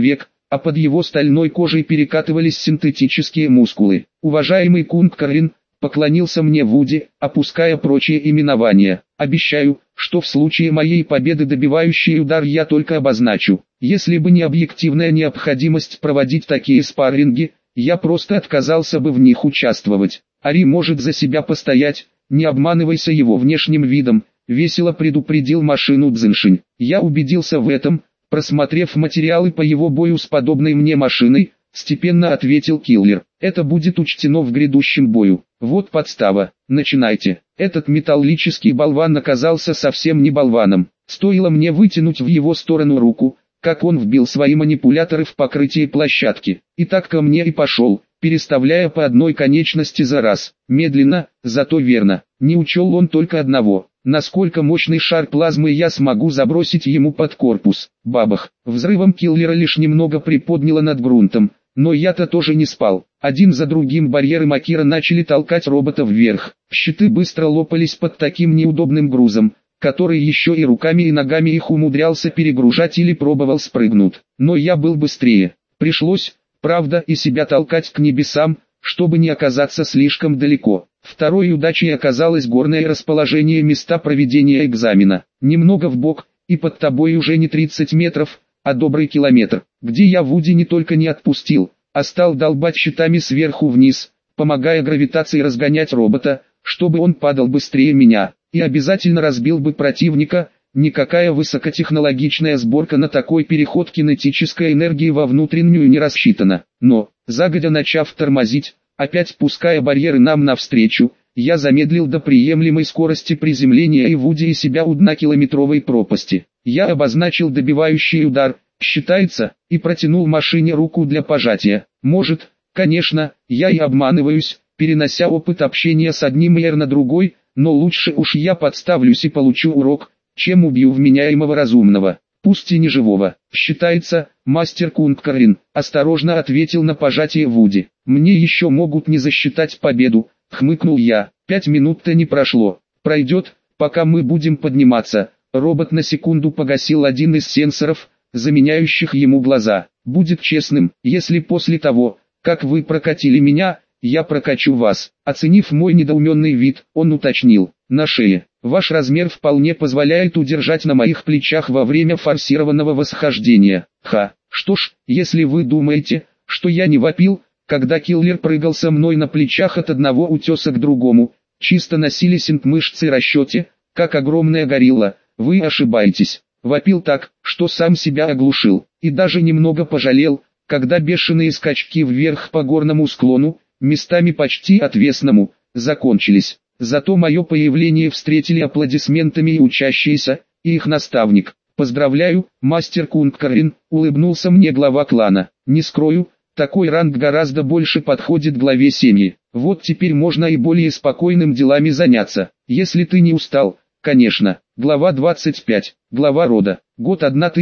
а под его стальной кожей перекатывались синтетические мускулы. «Уважаемый Кунг Карин», поклонился мне Вуди, опуская прочие именования. «Обещаю, что в случае моей победы добивающий удар я только обозначу. Если бы не объективная необходимость проводить такие спарринги, я просто отказался бы в них участвовать. Ари может за себя постоять, не обманывайся его внешним видом», весело предупредил машину Цзиньшинь. Я убедился в этом, просмотрев материалы по его бою с подобной мне машиной, степенно ответил киллер. «Это будет учтено в грядущем бою. Вот подстава, начинайте». Этот металлический болван оказался совсем не болваном. Стоило мне вытянуть в его сторону руку, как он вбил свои манипуляторы в покрытие площадки. И так ко мне и пошел, переставляя по одной конечности за раз. Медленно, зато верно. Не учел он только одного: насколько мощный шар плазмы я смогу забросить ему под корпус. Бабах! Взрывом киллера лишь немного приподняло над грунтом. Но я-то тоже не спал. Один за другим барьеры Макира начали толкать робота вверх. Щиты быстро лопались под таким неудобным грузом, который еще и руками и ногами их умудрялся перегружать или пробовал спрыгнуть. Но я был быстрее. Пришлось, правда, и себя толкать к небесам, чтобы не оказаться слишком далеко. Второй удачей оказалось горное расположение места проведения экзамена. Немного вбок, и под тобой уже не 30 метров, а добрый километр, где я Вуди не только не отпустил, а стал долбать щитами сверху вниз, помогая гравитации разгонять робота, чтобы он падал быстрее меня, и обязательно разбил бы противника. Никакая высокотехнологичная сборка на такой переход кинетической энергии во внутреннюю не рассчитана. Но, загодя начав тормозить, опять пуская барьеры нам навстречу, я замедлил до приемлемой скорости приземления и Вуди и себя у дна километровой пропасти. Я обозначил добивающий удар, считается, и протянул машине руку для пожатия. Может, конечно, я и обманываюсь, перенося опыт общения с одним ИР на другой, но лучше уж я подставлюсь и получу урок, чем убью вменяемого разумного, пусть и не живого. «Считается, мастер Кунг Карин», осторожно ответил на пожатие Вуди. «Мне еще могут не засчитать победу», хмыкнул я. 5 минут-то не прошло. Пройдет, пока мы будем подниматься. Робот на секунду погасил один из сенсоров, заменяющих ему глаза. «Будет честным, если после того, как вы прокатили меня, я прокачу вас». Оценив мой недоуменный вид, он уточнил: «На шее. Ваш размер вполне позволяет удержать на моих плечах во время форсированного восхождения». Ха, что ж, если вы думаете, что я не вопил, когда киллер прыгал со мной на плечах от одного утеса к другому, чисто на силе мышцы расчете, как огромная горилла, вы ошибаетесь. Вопил так, что сам себя оглушил, и даже немного пожалел, когда бешеные скачки вверх по горному склону, местами почти отвесному, закончились. Зато мое появление встретили аплодисментами и учащиеся, и их наставник. «Поздравляю, мастер Кунг Карин», улыбнулся мне глава клана. «Не скрою, такой ранг гораздо больше подходит главе семьи. Вот теперь можно и более спокойным делами заняться, если ты не устал, конечно». Глава 25. Глава рода. Год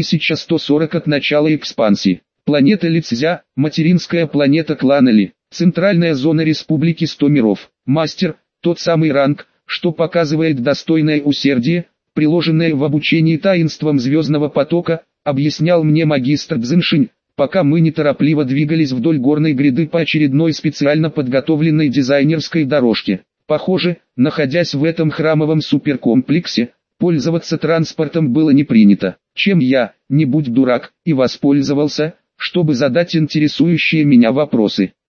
1140 от начала экспансии. Планета Лицзя, материнская планета клана Ли. Центральная зона республики 100 миров. Мастер, тот самый ранг, что показывает достойное усердие, приложенное в обучении таинствам звездного потока, объяснял мне магистр Цзиньшинь, пока мы неторопливо двигались вдоль горной гряды по очередной специально подготовленной дизайнерской дорожке. Похоже, находясь в этом храмовом суперкомплексе, пользоваться транспортом было не принято, чем я, не будь дурак, и воспользовался, чтобы задать интересующие меня вопросы.